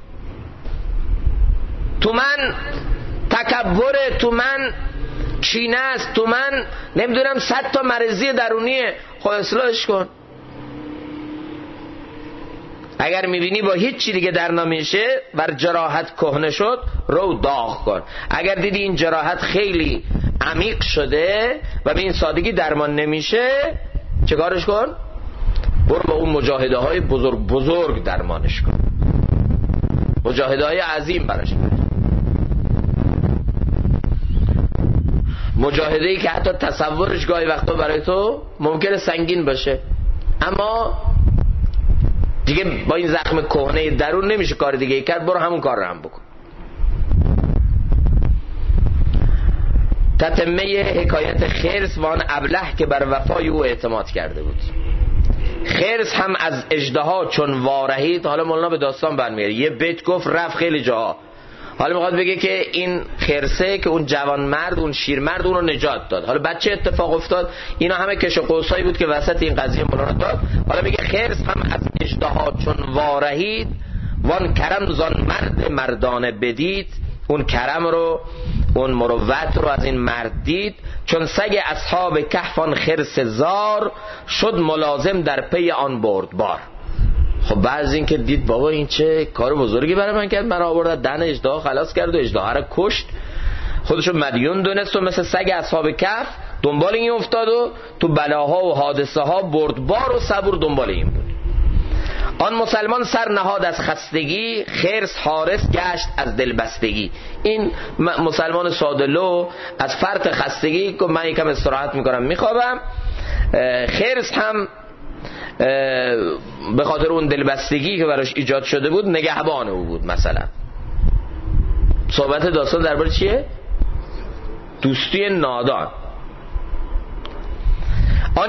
تو من تکبره، تو من کینه است، تو من نمیدونم 100 تا مریضی درونیه، خب اصلاحش کن. اگر میبینی با هیچ چی دیگه در نمیشه، ور جراحت کهنه شد رو داغ کن. اگر دیدی این جراحت خیلی عمیق شده و به این سادگی درمان نمیشه، چه کارش کن؟ برو با اون مجاهده های بزرگ بزرگ درمانش کن، مجاهده های عظیم براش کن، مجاهده ای که حتی تصورش گاهی وقتا برای تو ممکنه سنگین باشه، اما دیگه با این زخم کهنه درون نمیشه کار دیگه ای کرد، برو همون کار رو هم بکن. تتمه حکایت خرس وان ابله که بر وفای او اعتماد کرده بود. خرس هم از اژدها چون وارهید، حالا مولانا به داستان برمیگره، یه بیت گفت رفت خیلی جاها، حالا میخواد بگه که این خرسه که اون جوان مرد، اون شیرمرد اون رو نجات داد. حالا بعد چه اتفاق افتاد؟ اینا همه کش و قوسایی بود که وسط این قضیه مولانا داد. حالا میگه خرس هم از اژدها چون وارهید، وان کرم زان مرد مردانه بدید، اون کرم رو، اون مروت رو از این مرد دید، چون سگ اصحاب کهف خرس زار، شد ملازم در پی آن بردبار. خب بعض این که دید بابا این چه کار بزرگی برای من کرد، من آورد دهن اژدها خلاص کرد و اژدها رو کشت، خودشو مدیون دونست و مثل سگ اصحاب کهف دنبال این افتاد و تو بلاها و حادثه ها بردبار و صبور دنبال این بود. آن مسلمان سر نهاد از خستگی، خرس حارس گشت از دلبستگی. این مسلمان سادلو از فرط خستگی که من یکم استراحت میکنم میخوابم، خرس هم به خاطر اون دلبستگی که براش ایجاد شده بود نگهبان او بود. مثلا صحبت داستان درباره چیه؟ دوستی نادان. آن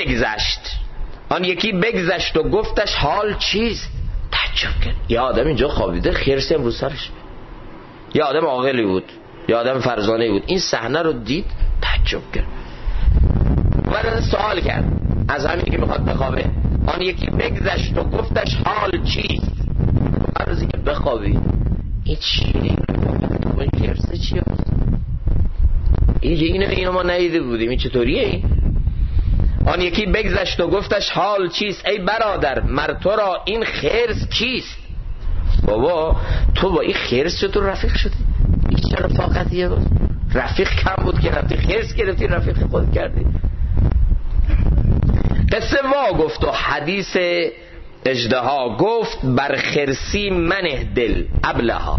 یکی بگذشت و گفتش حال چیست؟ تعجب کرد. یه آدم اینجا خوابیده، خرسی هم رو سرش. یه آدم عاقلی بود، یه آدم فرزانه بود. این صحنه رو دید، تعجب کرد و سوال کرد از همین که میخواد بخوابه. آن یکی بگذشت و گفتش حال چیست؟ عرضی که بخوابی. این چیه؟ این خرسه چیه؟ اینو ما ندیده بودیم. این چطوریه این؟ آن یکی بگذشت و گفتش حال چیست؟ ای برادر مر تو را این خرس چیست؟ بابا تو با این خرس چطور رفیق شدی؟ این چه رفاقتیه؟ رفیق کم بود که رفتی خرس گرفتی رفیق خود کردی. قصه وا گفت و حدیث اژدها گفت بر خرسی منه دل ابلها.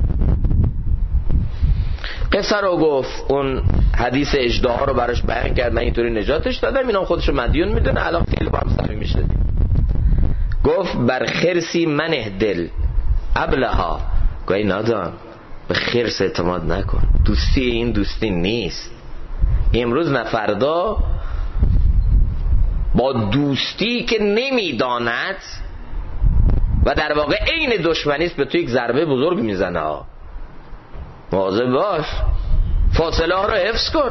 قصه رو گفت، اون حدیث اژدها رو براش بیان کرد، من اینطوری نجاتش دادم، اینم خودشو مدیون میدونه، الان خیلی با هم صمیمی میشه. گفت بر خرسی منه دل ابلها. گوی نادان به خرس اعتماد نکن، دوستی این دوستی نیست. امروز نه فردا با دوستی که نمیداند و در واقع عین دشمنی است به تو یک ضربه بزرگ میزنه. مواظب باش، فاصله ها رو حفظ کن.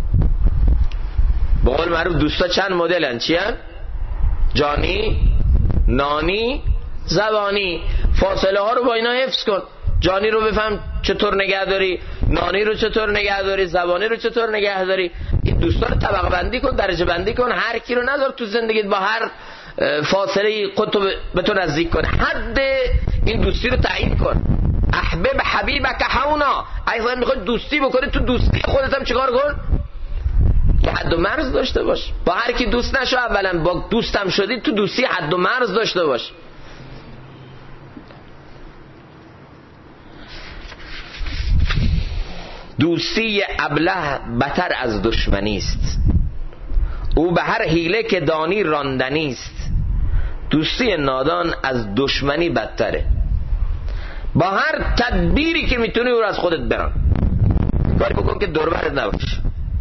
به قول معروف دوستا چند مدلن، چی هن؟ جانی، نانی، زبانی. فاصله ها رو با اینا حفظ کن. جانی رو بفهم چطور نگه داری، نانی رو چطور نگه داری، زبانی رو چطور نگه داری. این دوستا رو طبقه بندی کن، درجه بندی کن. هر کی رو نذار تو زندگیت با هر فاصله خودتو به تو نزدیک کن. حد این دوستی رو تعیین کن. احبب حبیبک هونا. اگه میخوای دوستی بکنی تو دوستی خودت هم چیکار کن؟ یه حد و مرز داشته باش. با هر کی دوست نشو، اولا با دوستم شدی تو دوستی حد و مرز داشته باش. دوستی ابله بتر از دشمنی است، او به هر حیله که دانی راندنی است. دوستی نادان از دشمنی بدتره. با هر تدبیری که میتونی او رو از خودت بران، کاری بکن که دوربرت نباشه.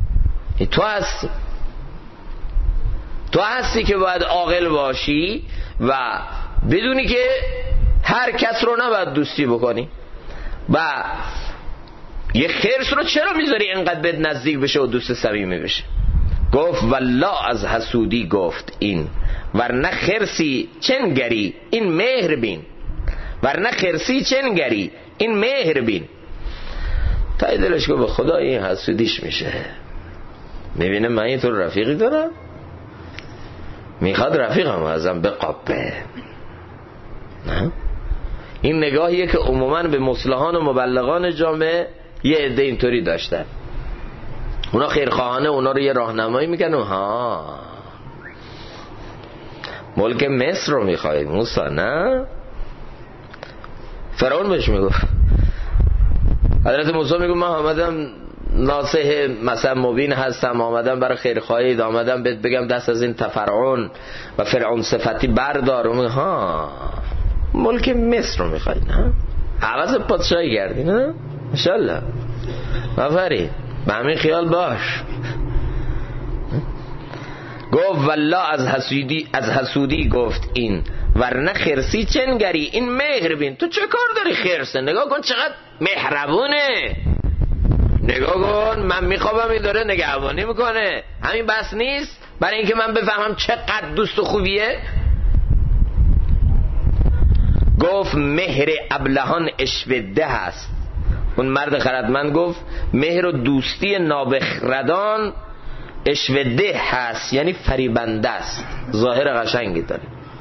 تو هستی که باید عاقل باشی و بدونی که هر کس رو نباید دوستی بکنی. و یه خرس رو چرا میذاری اینقدر بهت نزدیک بشه و دوست صمیمی بشه؟ گفت والله از حسودی گفت این، ورنه خرسی چنگری این مهر بین. ورنه خرسی چنگری این مهر بین. تای دلش گفت به خدا این حسودیش میشه. میبینه من اینطور رفیقی دارم، میخواد رفیقم ازم بقابه. نه؟ این نگاهیه که عموما به مصلحان و مبلغان جامعه یه عده اینطوری داشتن. اونا خیرخواهانه اونا رو یه راهنمایی میکنن. ها ملک مصر رو میخواید موسی؟ نه، فرعون بهش میگفت. حضرت موسی میگه من آمدم ناصح مثلا مبین هستم، آمدم برای خیرخواهی، آمدم بهت بگم دست از این تفرعون و فرعون صفتی بردار. ها ملک مصر رو میخواید؟ نه، عوض پادشاهی کردی؟ نه انشالله، آفرین، به همین خیال باش. گفت والله از حسودی گفت این، ورنه خرسی چنگری این مهر بین. تو چه کار داری خرسه؟ نگاه کن چقدر مهربونه، نگاه کن من میخوابم این داره نگهبانی میکنه. همین بس نیست برای اینکه من بفهمم چقدر دوست و خوبیه؟ گفت مهر ابلهان اشوده هست. اون مرد خردمند گفت مهر و دوستی نابخردان اشوده هست، یعنی فریبنده است. ظاهر قشنگی داره،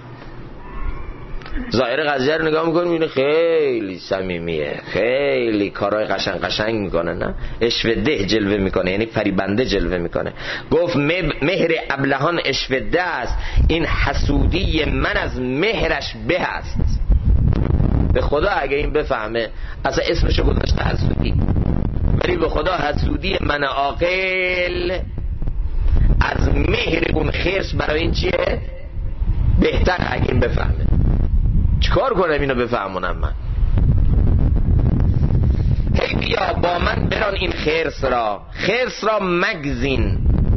ظاهر قضیه رو نگاه میکنه میبینه خیلی صمیمیه، خیلی کارهای قشنگ میکنه. نه، اشوده جلوه میکنه، یعنی فریبنده جلوه میکنه. گفت مهر ابلهان اشوده است، این حسودی من از مهرش به است. به خدا اگه این بفهمه، اصلا اسمشو گذاشته حسودی، ولی به خدا حسودی من عاقل از مهر اون خرس برای این چیه؟ بهتر اگه این بفهمه. چیکار کنم اینو بفهمونم من؟ هی بیا با من بران این خرس را مگزین،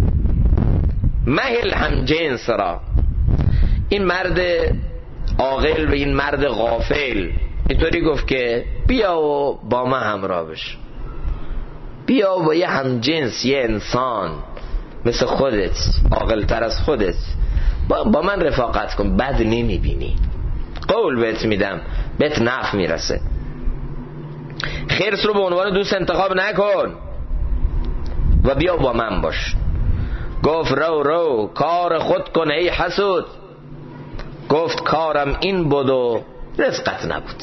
مهل هم جنس را. این مرد عاقل و این مرد غافل اینطوری گفت که بیا و با من همراه بش، بیا با یه همجنس، یه انسان مثل خودت، عاقل‌تر از خودت، با من رفاقت کن، بد نمیبینی، قول بهت میدم، بهت نفع میرسه. خرس رو به عنوان دوست انتخاب نکن و بیا با من باش. گفت رو کار خود کن ای حسود، گفت کارم این بود و رزقت نبود.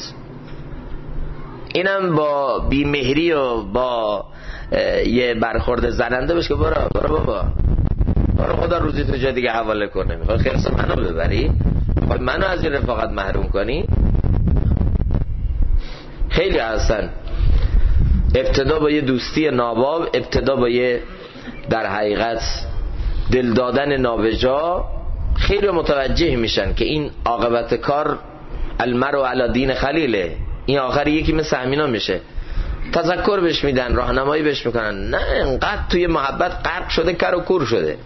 اینم با بیمهری و با یه برخورد زننده بشه که برو بابا، برو خدا روزی تو جای دیگه حواله کنه. میخوای خرس منو ببری؟ میخوای منو از این رفاقت محروم کنی؟ خیلی هستن ابتدا با یه دوستی ناباب، ابتدا با یه در حقیقت دل دادن نابجا، خیلی متوجه میشن که این عاقبت کار المرء علی دین خلیله، این آخر یکی مثل همینا میشه. تذکر بهش میدن، راهنمایی بهش میکنن، نه انقدر توی محبت غرق شده، کر و کور شده،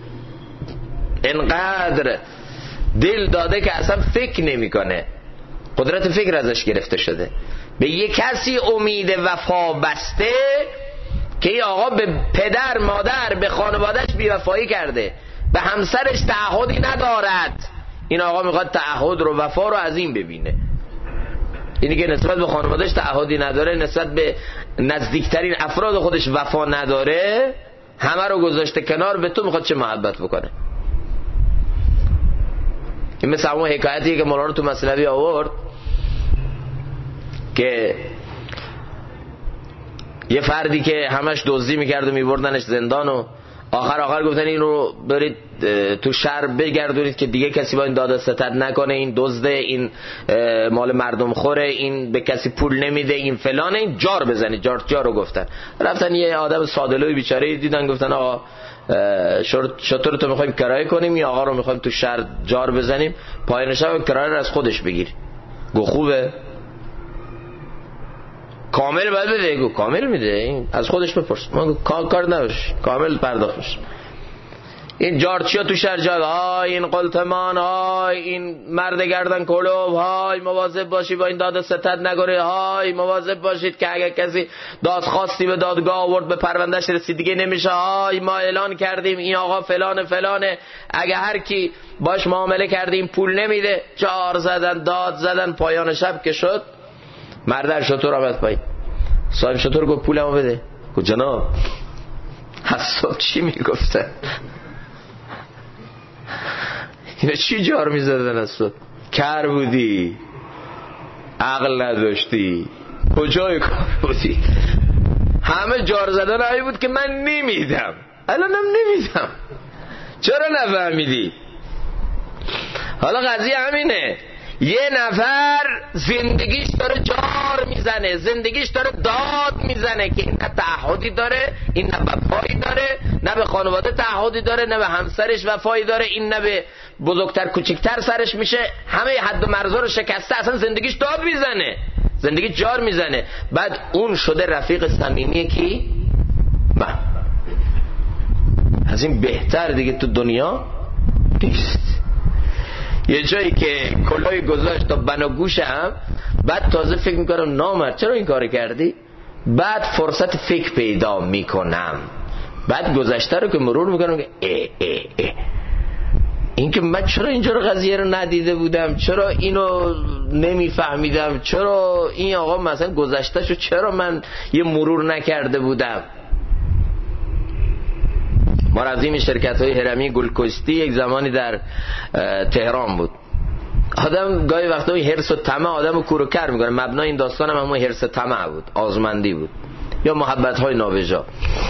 انقدر دل داده که اصلا فکر نمیکنه، قدرت فکر ازش گرفته شده. به یه کسی امید وفا بسته که این آقا به پدر مادر به خانوادهش بیوفایی کرده، به همسرش تعهدی ندارد. این آقا میخواد تعهد رو، وفا رو از این ببینه. اینی که نسبت به خانوادهش تعهدی نداره، نسبت به نزدیکترین افراد خودش وفا نداره، همه رو گذاشته کنار، به تو میخواد چه محبت بکنه؟ این مثل همون حکایتی که مولانا تو مثنوی آورد که یه فردی که همش دزدی میکرد و میبردنش زندان و آخر گفتن این رو برید تو شهر بگردونید که دیگه کسی با این داد و ستد نکنه، این دزده، این مال مردم خوره، این به کسی پول نمیده، این فلانه، این جار بزنید. جار رو گفتن. رفتن یه آدم ساده‌لوی بیچاره دیدن، گفتن آقا شطور تو میخوایم کرایه کنیم، یا آقا رو میخوایم تو شهر جار بزنیم، پایان شب کرایه رو از خودش بگیر. گو خوبه؟ کامل باید بده. گو کامل میده، این از خودش بپرس، ما کار نباش، کامل پرداخت بشه. این جارچیا تو شهر جاد، های این قلتمان، های این مرد گردن کلوب، های مواظب باشی با این داد ستد نگوره، های مواظب باشید که اگر کسی دادخواستی به دادگاه آورد به پروندهش رسید دیگه نمیشه، های ما اعلان کردیم این آقا فلانه، اگر هر کی باش معامله کردیم پول نمیده. جار زدن، داد زدن. پایان شب که شد، مرد شطور آمد پایین. صاحب شطور گفت پولمو بده. گفت جناب حساب چی میگفتن؟ اینا چی جار میزدن از تو؟ کر بودی، عقل نداشتی، کجای کار بودی؟ همه جار زدن هایی بود که من نمیدم، الانم نمیدم. چرا نفهمیدی؟ حالا قضیه همینه، یه نفر زندگیش داره جار میزنه، زندگیش داره داد میزنه که این نه تعهدی داره، این نه وفایی داره، نه به خانواده تعهدی داره، نه به همسرش وفایی داره، این نه به بزرگتر کوچکتر سرش میشه، همه حد و مرزا رو شکسته، اصلا زندگیش داد میزنه، زندگی جار میزنه. بعد اون شده رفیق صمیمی کی؟ من. از این بهتر دیگه تو دنیا نیست. یه جایی که کلاه گذاشت تا بنا گوشم، بعد تازه فکر میکنم نامرد چرا این کار کردی؟ بعد فرصت فکر پیدا میکنم، بعد گذشته رو که مرور میکنم که این که من چرا اینجا رو قضیه رو ندیده بودم، چرا اینو نمیفهمیدم، چرا این آقا مثلا گذشته شو چرا من یه مرور نکرده بودم. ما از این شرکت های هرمی گلکستی یک زمانی در تهران بود. آدم گاهی وقتا این حرص و طمع آدمو کور و کر میکنه. مبنای این داستان هم همون حرص و طمع بود، آزمندی بود یا محبت های نابجا.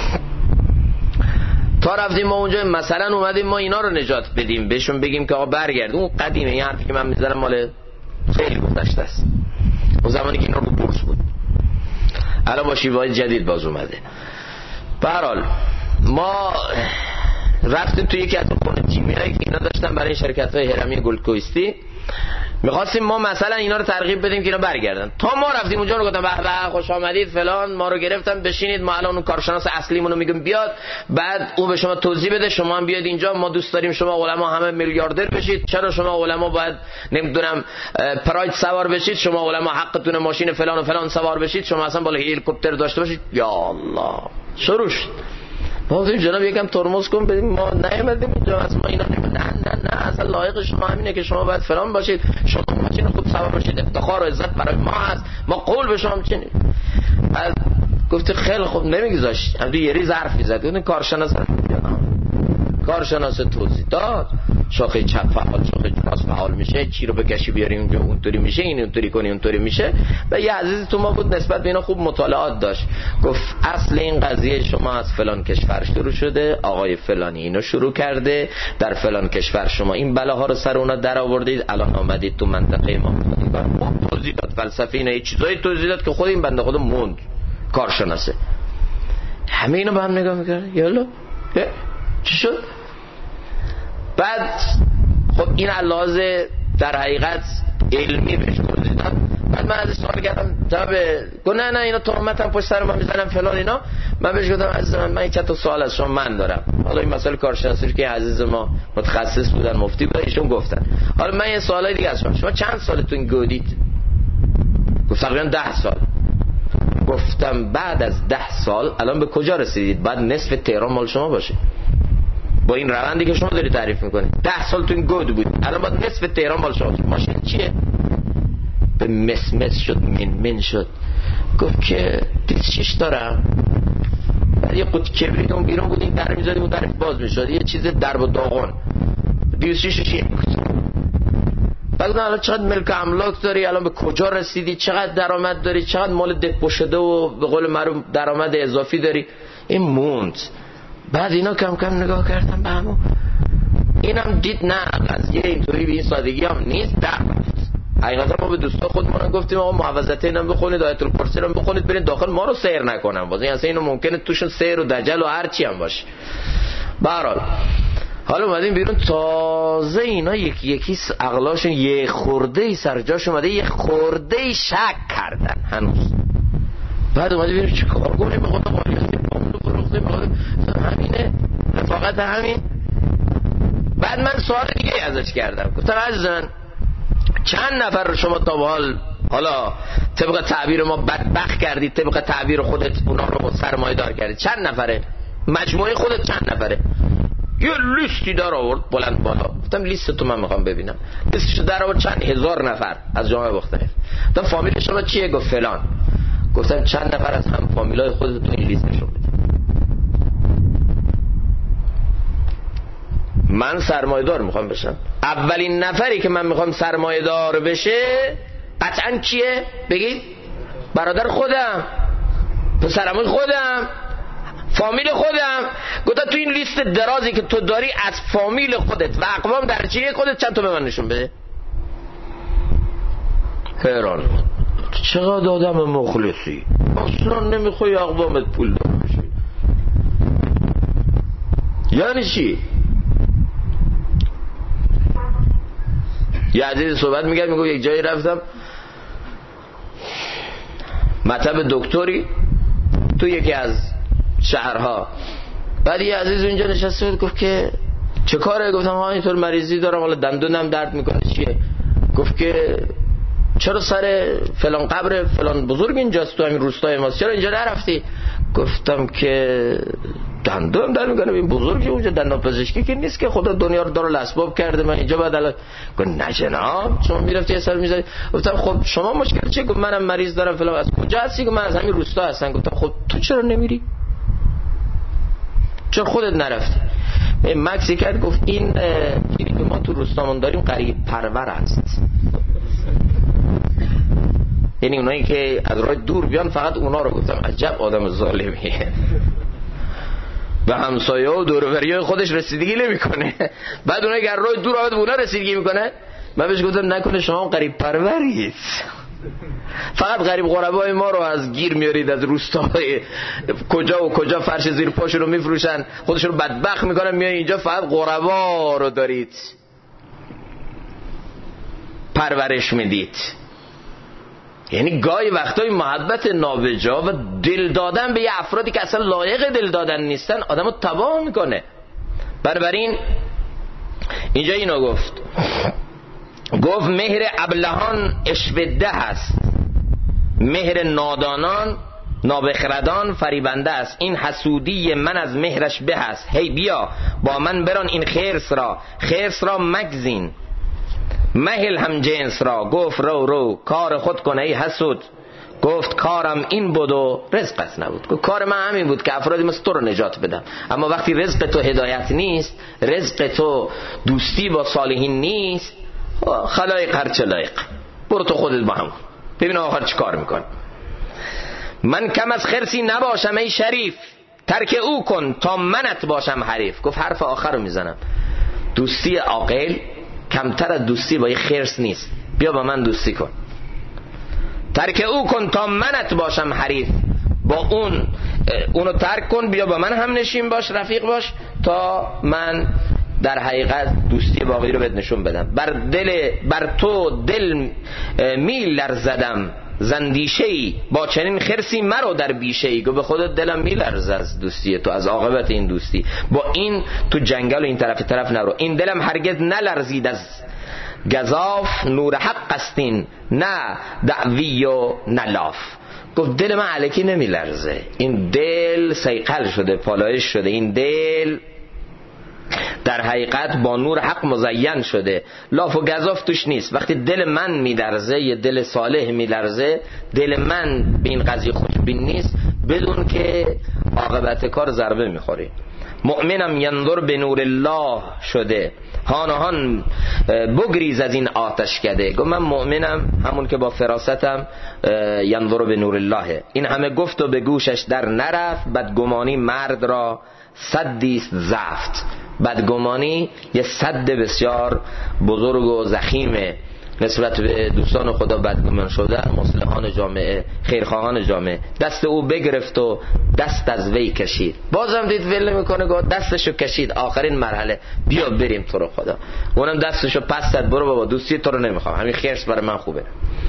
تا رفتیم ما اونجا مثلا اومدیم ما اینا رو نجات بدیم، بهشون بگیم که آقا برگرد. اون قدیمه، این حرفی که من میزنم مال خیلی گذشته است، اون زمانی که اینا رو بورس بود، الان با شیوه‌های جدید باز اومده. به هر حال ما رفتیم توی یکی از اون خونه تیمیایی که اینا داشتن داشتن برای شرکت‌های هرمی گلدکویستی، می‌خواستیم ما مثلا اینا رو ترغیب بدیم که اینا برگردن. تا ما رفتیم اونجا رو گفتم به به خوش آمدید فلان، ما رو گرفتن بشینید، ما الان اون کارشناس اصلیمون رو میگم بیاد، بعد او به شما توضیح بده، شما هم بیاد اینجا، ما دوست داریم شما علما همه میلیاردر بشید، چرا شما علما باید نمیدونم پراید سوار بشید، شما علما حقتون ماشین فلان و فلان سوار بشید، شما اصلا بالا هلیکوپتر داشته باشید. یا الله شروع شد. ما گفتیم جناب یکم ترمز کن بدیم، ما نیومدیم اینجا از ما اینا نه اصلا لایق شما همینه که شما باید فلان باشید، شما ماشین خوب سوار باشید، افتخار و عزت برای ما هست، ما قول به شما می‌کنیم. بعد گفت خیلی خوب نمیگذاشت، هم یه ریز حرفی زد. اون کارشناس توضیح داد، شاخه چپ فعال، شاخه راست فعال میشه، چی رو بکشی بیاری اونجا اونطوری میشه، این اونطوری کنی اونطوری میشه. و یه عزیزی تو ما بود نسبت به اینا خوب مطالعات داشت، گفت اصل این قضیه شما از فلان کشور شروع شده، آقای فلانی اینو شروع کرده، در فلان کشور شما این بلاها رو سر اونا در آوردید، الان آمدید تو منطقه ما. توضیح داد فلسفه اینا، یه چیزایی توضیح داد که خود این بنده خدا موند کارشناسه. همه اینو با هم نگاه می‌کردن، یالا چی شد؟ بعد خب این علاوه در حقیقت علمی بهش توضیح داد. بعد من ازش سوال کردم، گفت نه اینا تهمتم پشت سر من میزنم فلان اینا. من بهش گفتم عزیز من چند تا سوال از شما من دارم، حالا این مسئله کارشناسی که عزیز ما متخصص بودن مفتی بودن ایشون گفتن، حالا من یه سوالای دیگه از شما چند سالتون گودید؟ گفت تقریبا 10 سال. گفتم بعد از 10 سال الان به کجا رسیدید؟ بعد نصف تهران مال شما باشه با این روندی که شما داری تعریف میکنید. 10 سال تو این گود بود، الان باید نصف تهران مال شما. ماشین چیه؟ به مس شد، من شد. گفت که 26 دارم، بعد یه قوط کبریت اون بیرون بود، این در میزادیم اون در باز میشد، یه چیز درب و داغون 26 یک. بعد الان چقدر ملک املاک داری، الان به کجا رسیدی، چقدر درآمد داری، چقدر مال دپو شده و به قول معروف درآمد اضافی داری. این موند. بعد اینا کم کم نگاه کردم به همون، اینم دید نه قضیه اینطوری به این سادگی هم نیست. در حقیقتا ما به دوستا خودمون گفتیم آقا معوذتین هم بخونید، آیت الکرسی هم بخونید، برید داخل، ما رو سیر نکنن. واسه اصلا اینو ممکنه توشون سیر و دجل و هر چی هم باشه. به هر حال حالا اومدیم بیرون، تازه اینا یکی عقلاشون یه خورده سرجاش اومده، یه خورده شک کردن هنوز. بعد اومدیم بیرون چیکار کنیم؟ خدا قالیاتی پامونو فروختیم، همینه رفاقت همین. بعد من سوال دیگه ازش کردم، گفتم عزیزان چند نفر رو شما تا به حالا طبق تعبیر ما بدبخت کردید، طبق تعبیر خودت اونا رو سرمایه دار کردید؟ چند نفره؟ مجموعه خودت چند نفره؟ یه لیستی در آورد بلند بالا. گفتم لیست تو من میخوام ببینم. لیستشو در آورد چند هزار نفر از جامعه مختلف. گفتم فامیل شما چیه؟ گفت فلان. گفتم چند نفر از هم فامیلای خودت تو این لیست نشون بده. من سرمایه‌دار میخوام بشم. اولین نفری که من میخوام سرمایه‌دار بشه قطعاً کیه؟ بگید برادر خودم، پسرعموی خودم، فامیل خودم. گفتم تو این لیست درازی که تو داری از فامیل خودت و اقوام درجه خودت چند تا به من نشون بده. حیران چقدر آدم مخلصی، اصلا نمیخوای اقوامت پول دار بشی. یعنی چی؟ یه عزیز صحبت میگه یک جایی رفتم مطب دکتری تو یکی از شهرها، بعد یه عزیز اونجا نشسته بود، گفت که چه کاره؟ گفتم ها اینطور مریضی دارم، حالا دندونم درد میکنه. چیه؟ گفت که چرا سر فلان قبر فلان بزرگ اینجاست تو همین روستای ماست، چرا اینجا نرفتی؟ گفتم که دندونم درد میکنه، این بزرگی اونجا دندان پزشکی که نیست که، خدا دنیا رو دارالاسباب کرده، من اینجا بعد الان. گفت نه جناب شما میرفتی اثر میذاری. گفتم خب شما مشکل چیه؟ گفت منم مریض دارم فلان. از کجا هستی؟ گفت من از همین روستا هستم. گفتم خب تو چرا نمیری؟ چرا خودت نرفتی؟ مکسی کرد، گفت این گیری که ما تو روستامون داریم قریب پرور است، یعنی اونایی که از راه دور بیان فقط اونا رو. گفتم عجب آدم ظالمیه، به همسایه و دور و بریای خودش رسیدگی نمیکنه، بعد اونایی که از راه دور آمد به اونا رسیدگی میکنه. من بهش گفتم نکنه شما قریب پرورید، فقط غریب غربای ما رو از گیر میارید، از روستاهای کجا و کجا فرش زیر پاشون رو میفروشن، خودشون رو بدبخت میکنن، میای اینجا فقط غربا رو دارید. پرورش میدید. یعنی گاهی وقتای محبت نابجا و دل دادن به یه افرادی که اصلا لایق دل دادن نیستن آدمو تباه میکنه. بنابراین اینجا اینو گفت مهر ابلهان اشوده هست، مهر نادانان نابخردان فریبنده است. این حسودی من از مهرش به است. هی بیا با من بران این خرس را مگزین، مهل هم جنس را. گفت رو کار خود کنه ای حسود. گفت کارم این بود و رزقت نبود. گفت کار من همین بود که افرادی مثل تو رو نجات بدم، اما وقتی رزق تو هدایت نیست، رزق تو دوستی با صالحین نیست، خلایق هرچه لایق، برو تو خودت با هم ببین آخر چی کار میکن. من کم از خرسی نباشم ای شریف، ترک او کن تا منت باشم حریف. گفت حرف آخر رو میزنم، دوستی عاقل کمتر از دوستی با یه خرس نیست. بیا با من دوستی کن، ترک او کن تا منت باشم حریف. با اونو ترک کن، بیا با من هم نشین باش، رفیق باش، تا من در حقیقت دوستی باقی رو بهت نشون بدم. بر تو دل میل لرزدم زندیشه‌ای، با چنین خرسی مرو در بیشه‌ای. گو به خودت دلم میلرزه از دوستی تو، از عاقبت این دوستی. با این تو جنگل و این طرف نرو. این دلم هرگز نلرزید از گزاف، نور حق استین نه دعوی و نلاف. گفت دل من الکی نمیلرزه، این دل صیقل شده، پالایش شده، این دل در حقیقت با نور حق مزین شده، لاف و گزاف توش نیست. وقتی دل من میلرزه، یه دل صالح میلرزه، دل من به این قضیه خوشبین نیست، بدون که عاقبت کار ضربه میخوری. مؤمنم ینظر به نور الله شده، هان بگریز از این آتش کده. گفت من مؤمنم، همون که با فراستم ینظر به نور الله. این همه گفت و به گوشش در نرفت، بدگمانی مرد را سدیست زفت. بدگمانی یه سد بسیار بزرگ و ضخیمه نسبت به دوستان خدا بدگمان شده، مصلحان جامعه، خیرخواهان جامعه. دست او بگرفت و دست از وی کشید. بازم دید ول میکنه، گفت دستشو کشید. آخرین مرحله، بیا بریم تو رو خدا. اونم دستشو پس زد، برو بابا دوستی تو رو نمیخوام، همین خرس برای من خوبه.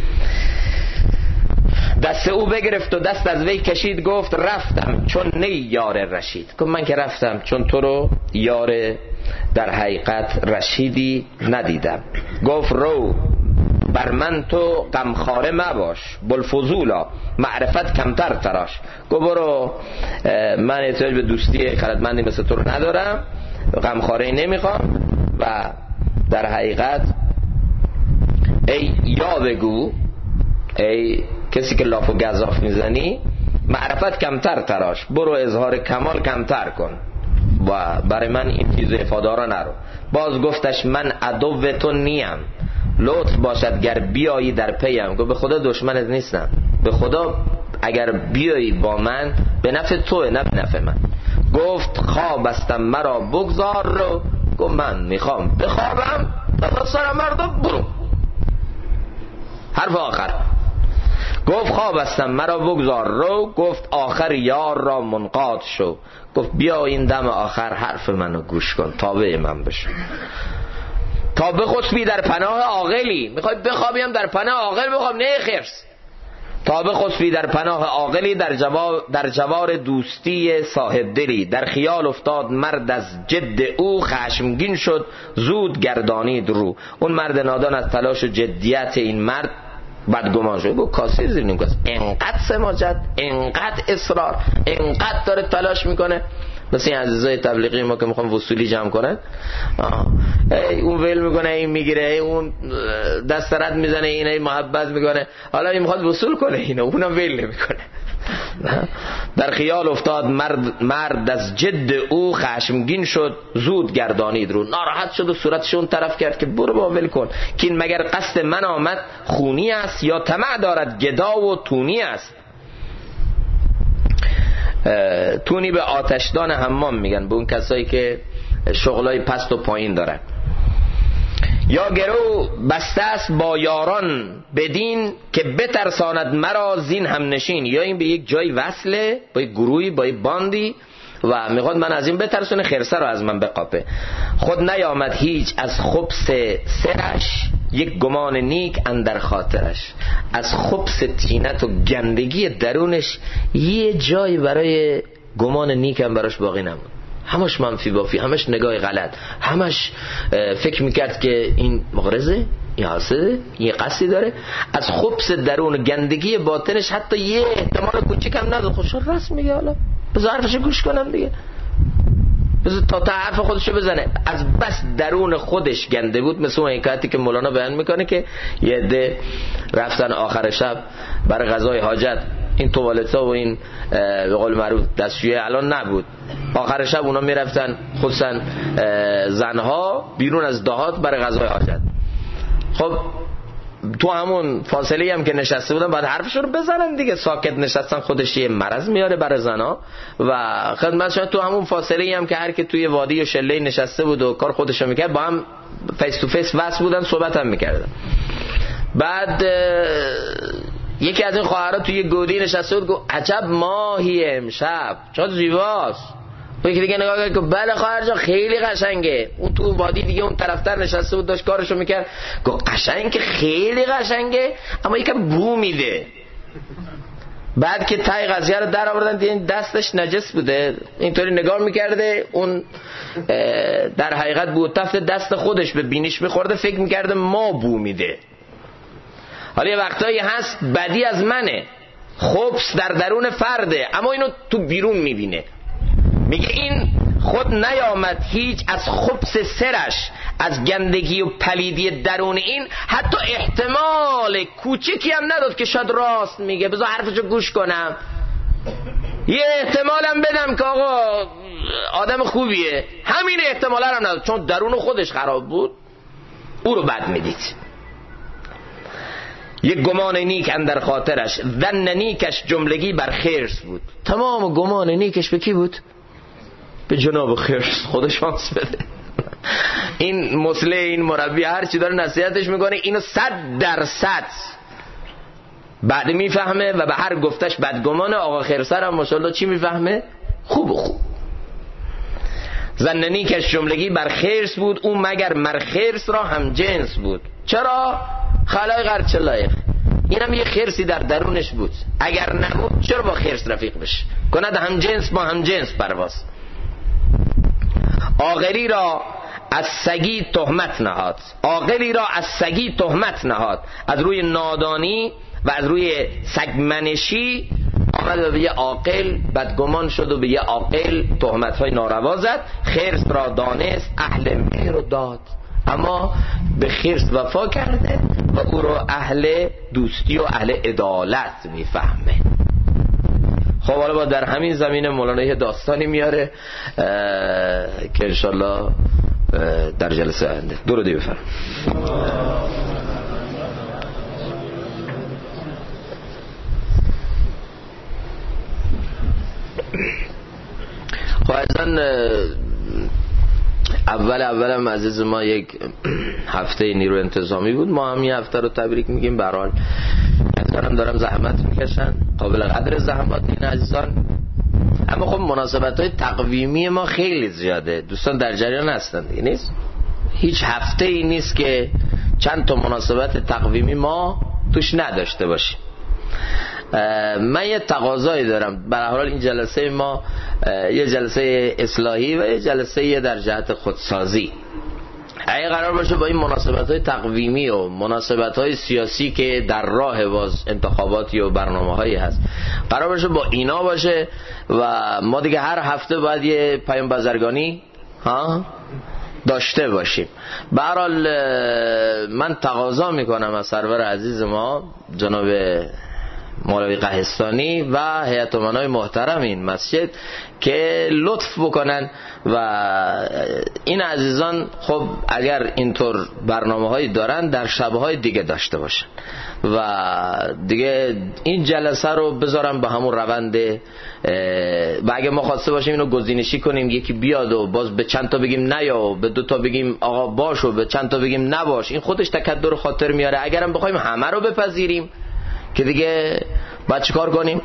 دست او بگرفت و دست از وی کشید. گفت رفتم چون نی یار رشید. گفت من که رفتم چون تو رو یار در حقیقت رشیدی ندیدم. گفت رو بر من تو غمخواره مباش، بلفضولا معرفت کمتر تراش. گفت برو، من احتیاج به دوستی خردمندی مثل تو رو ندارم، غمخواره نمیخوام. و در حقیقت ای یا بگو، ای کسی که لاف و گزاف میزنی، معرفت کمتر تراش، برو اظهار کمال کمتر کن و برای من این چیز افادارا نرو. باز گفتش من عدو تو نیم، لطف باشد گر بیایی در پیم. گفت به خدا دشمنت نیستم، به خدا اگر بیایی با من به نفع توه نه به نفع من. گفت خواب استم مرا بگذار رو. گفت من میخوام بخوابم، تا سر مردم برو. حرف آخر. گفت خواب استم مرا بگذار رو. گفت آخر یار را منقاد شو. گفت بیا این دم آخر حرف منو گوش کن، تابع من بشو. تا بخسبی در پناه عاقلی. میخوای بخوابیم در پناه عاقل بخواب، نه خرس. تا بخسبی در پناه عاقلی، در جوار دوستی صاحب دلی. در خیال افتاد مرد از جد او، خشمگین شد زود گردانید رو. اون مرد نادان از تلاش و جدیت این مرد بدگمان شد. گفت کاسه زیر نیم کاسه، انقدر سماجت، انقدر اصرار، انقدر داره تلاش میکنه. مثل این عزیزای تبلیغی ما که میخوام وصولی جمع کنن، اون ول میکنه، این میگیره، اون دست رد میزنه، این محبت میکنه، حالا این میخواد وصول کنه، اینو اونم ول نمیکنه. در خیال افتاد مرد از جد او، خشمگین شد زود گردانید رو. ناراحت شد و صورتش اون طرف کرد که برو با ول کن، که این مگر قصد من آمد خونی است، یا طمع دارد گدا و تونی است. تونی به آتشدان حمام میگن، به اون کسایی که شغلای پست و پایین دارن. یا گرو بسته است با یاران بدین، که بترساند مرا زین هم نشین. یا این به یک جای وصله، با یک گروهی، با یک باندی، و میخواد من از این بترسونه، خرسه رو از من بقاپه. خود نیامد هیچ از خبث سرش، یک گمان نیک اندر خاطرش. از خبث طینت و گندگی درونش یه جایی برای گمان نیک هم براش باقی نموند. همش منفی بافی، همش نگاه غلط، همش فکر میکرد که این مغرضه، این حاسده، این قصدی داره. از خبث درون و گندگی باطنش حتی یه احتمال کوچیک هم نداد. خوشحال راست میگه، حالا بذار حرفشو گوش کنم دیگه، بذار تا حرف خودشو بزنه. از بس درون خودش گنده بود. مثل اون حکایتی که مولانا بیان میکنه که یه عده رفتن آخر شب برای قضای حاجت، این توالتا و این به قول معروف دستشویه الان نبود، آخر شب اونا میرفتن خصوصا زنها بیرون از دهات برای قضای حاجت. خب تو همون فاصله هم که نشسته بودن بعد حرفشون رو بزنن دیگه، ساکت نشستن خودش یه مرض میاره برای زنا. و خدمتشون تو همون فاصله هم که هر که توی وادی و شله نشسته بود و کار خودش رو میکرد، با هم فیس تو فیس وصل بودن، صحبت هم میکردن. بعد یکی از این خواهرها توی گودی نشسته بود، گفت عجب ماهی امشب، چقدر زیباست. یکی دیگه نگاه کرد که بله خواهر جان خیلی قشنگه. اون تو وادی دیگه اون طرفتر نشسته بود داشت کارشو میکرد، گفت قشنگه، خیلی قشنگه، اما یکم بو میده. بعد که تای قضیه رو در آوردن دیدن دستش نجس بوده، اینطوری نگاه میکرده، اون در حقیقت بو تفت دست خودش به بینیش میخورده، فکر میکرده ما بو میده. حالا یه وقتایی هست بدی از منه، خبث در درون فرده، اما اینو تو بیرون میبینه. میگه این خود نیامد هیچ از خبث سرش، از گندگی و پلیدی درون این حتی احتمال کوچیکی هم نداد که شاید راست میگه، بذار حرفشو گوش کنم، یه احتمالم بدم که آقا آدم خوبیه. همین احتمال هم نداد، چون درون خودش خراب بود، او رو بد میدید. یک گمان نیک اندر خاطرش، ظن نیکش جملگی بر خرس بود. تمام گمان نیکش به کی بود؟ به جناب خرس. خودش شانس بده. این مسئله، این مربی هر چی داره نصیحتش میکنه اینو 100% بعد میفهمه و به هر گفتش بدگمانه. آقا خرسر هم ماشاءالله چی میفهمه؟ خوب و خوب. ظن نیکش جملگی بر خرس بود، اون مگر مر خرس را هم جنس بود. چرا؟ خلای غرچه لایق. اینم یه خرسی در درونش بود، اگر نبود چرا با خرس رفیق بشه؟ کند هم جنس با هم جنس پرواز. عاقلی را از سگی تهمت نهاد، عاقلی را از سگی تهمت نهاد، از روی نادانی و از روی سگمنشی آمد به یه عاقل بدگمان شد و به یه عاقل تهمت‌های ناروا زد. خرس را دانست اهل مهر و داد، اما به خرس وفا کرده و او رو اهل دوستی و اهل عدالت میفهمه. خب حالا با در همین زمینه مولانا یه داستانی میاره که انشالله در جلسه آینده. درودی بفرم. خب ازن اولم عزیز ما یک هفته نیرو انتظامی بود، ما هم یه هفته رو تبریک میگیم. به هر حال دارم زحمت میکشن، قابل قدر زحمات این عزیزان. اما خب مناسبت‌های تقویمی ما خیلی زیاده، دوستان در جریان هستن دیگه، نیست هیچ هفته ای نیست که چند تا مناسبت تقویمی ما توش نداشته باشیم. من یه تقاضایی دارم، به هر حال این جلسه ما یه جلسه اصلاحی و یه جلسه در جهت خودسازی. اگه قرار باشه با این مناسبت‌های تقویمی و مناسبت‌های سیاسی که در راه باز انتخاباتی و برنامه‌هایی هست، قرار باشه با اینا باشه و ما دیگه هر هفته باید یه پیام بازرگانی داشته باشیم. به هر حال من تقاضا میکنم از سرور عزیز ما جناب مولوی قهستانی و هیئت امنای محترم این مسجد که لطف بکنن و این عزیزان خب اگر اینطور برنامه‌هایی دارن در شب‌های دیگه داشته باشن و دیگه این جلسه رو بذارم به همون روند و اگه ما خواسته باشیم اینو گزینشی کنیم، یکی بیاد و باز به چند تا بگیم نیا و به 2 تا بگیم آقا باش و به چند تا بگیم نباش، این خودش تکدر خاطر میاره. اگرم بخوایم همه رو بپذیریم که دیگه باید چی کار کنیم؟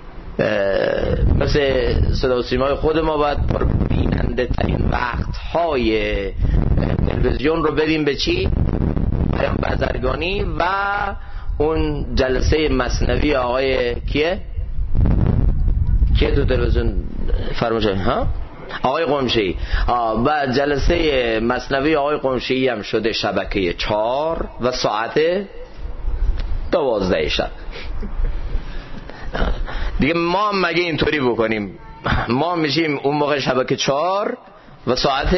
مثل صدا و سیمای خود ما باید بیننده ترین وقت های تلویزیون رو بدیم به چی؟ پیام بازرگانی و اون جلسه مثنوی آقای کیه تو تلویزیون فرمایشه ها آقای قمشی و جلسه مثنوی آقای قمشی هم شده شبکه 4 و ساعت 12 شب. دیگه ما هم مگه اینطوری بکنیم ما میشیم اون موقع شبکه 4 و ساعت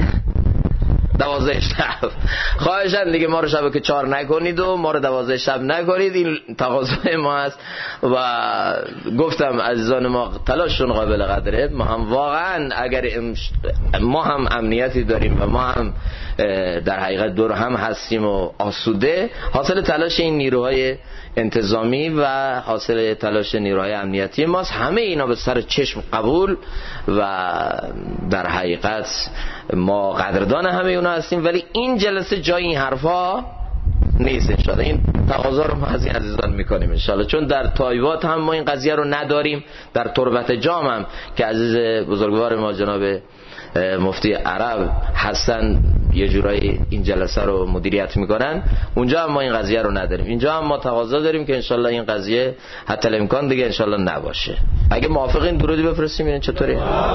12 شب. خواهشاً دیگه ما رو شبکه 4 نکنید و ما رو 12 شب نکنید. این تقاضای ما است و گفتم عزیزان ما تلاششون قابل قدره. ما هم واقعاً اگر ما هم امنیتی داریم و ما هم در حقیقت دور هم هستیم و آسوده، حاصل تلاش این نیروهای انتظامی و حاصل تلاش نیروهای امنیتی ماست. همه اینا به سر چشم قبول و در حقیقت ما قدردان همه اونا هستیم، ولی این جلسه جای این حرفا نیست. انشاءالله این تقاضا رو ما از این عزیزان میکنیم انشاءالله، چون در تایوات هم ما این قضیه رو نداریم. در تربت جام هم که عزیز بزرگوار ما جناب مفتی عرب هستن یه جورایی این جلسه رو مدیریت میکنن، اونجا هم ما این قضیه رو نداریم. اینجا هم ما تقاضا داریم که انشالله این قضیه حتی الامکان دیگه انشالله نباشه. اگه موافقین درودی بفرستیم. این چطوری؟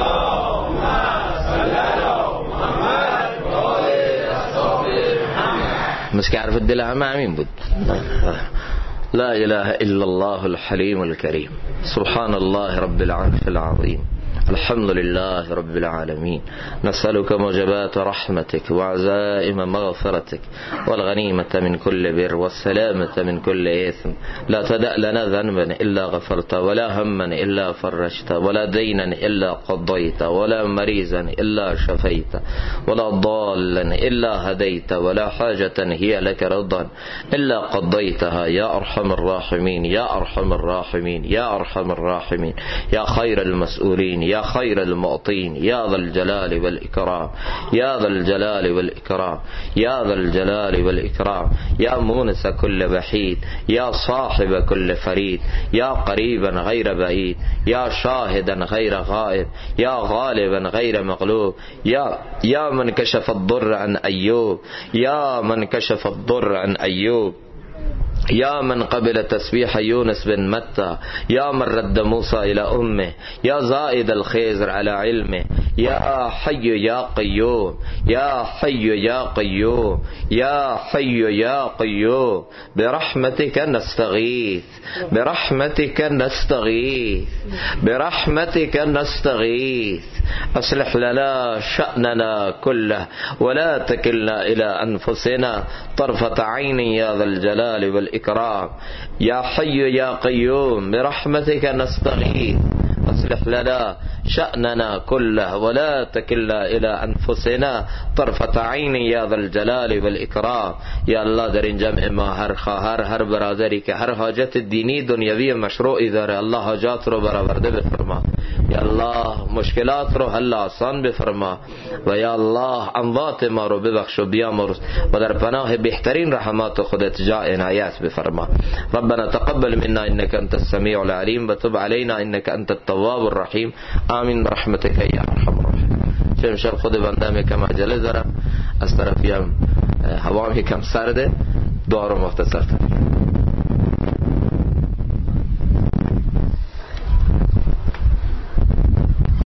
مثل که حرف دل همه همین بود. لا اله الا الله الحلیم الكریم سبحان الله رب العرش العظیم الحمد لله رب العالمين نسألك موجبات رحمتك وعزائم مغفرتك والغنيمة من كل بر والسلامة من كل إثم لا تدع لنا ذنبا إلا غفرت ولا هما إلا فرجت ولا دينا إلا قضيت ولا مريضا إلا شفيت ولا ضالا إلا هديت ولا حاجة هي لك رضا إلا قضيتها يا أرحم الراحمين يا أرحم الراحمين يا أرحم الراحمين يا خير المسؤولين يا خير المعطين يا ذا الجلال والإكرام يا ذا الجلال والإكرام يا ذا الجلال والإكرام يا مونس كل بحيد يا صاحب كل فريد يا قريبا غير بعيد يا شاهدا غير غائب يا غالبا غير مغلوب يا من كشف الضر عن أيوب يا من كشف الضر عن أيوب يا من قبل تسبيح يونس بن متى يا من رد موسى إلى أمه يا زائد الخيزر على علمه يا حي يا قيوم يا حي يا قيوم يا حي يا قيوم برحمتك نستغيث برحمتك نستغيث برحمتك نستغيث أصلح لنا شأننا كله ولا تكلنا إلى أنفسنا طرفة عين يا ذا الجلال والإكرام يا حي يا قيوم برحمتك نستغيث أصلح لنا شأننا كله ولا تكلنا إلى أنفسنا طرفة عين يا ذا الجلال والإكرام. یا الله در این جمع ما هر خواهر هر برادری که هر حاجت دینی دنیوی مشروعی داره الله حاجات رو برآورده بفرما. یا الله مشکلات رو حل آسان بفرما و یا الله اموات ما رو ببخش و بیامرز و در پناه بهترین رحمات خودت جا عنایت بفرما. ربنا تقبل منا انك انت السميع العليم وتب علينا انك انت التواب الرحيم آمین برحمتك یا ارحم الراحمین. چه امشب خود بنده هم یکم عجله دارم، از طرفی هم هوا هم یکم سرده، دعا رو مختصر کنیم.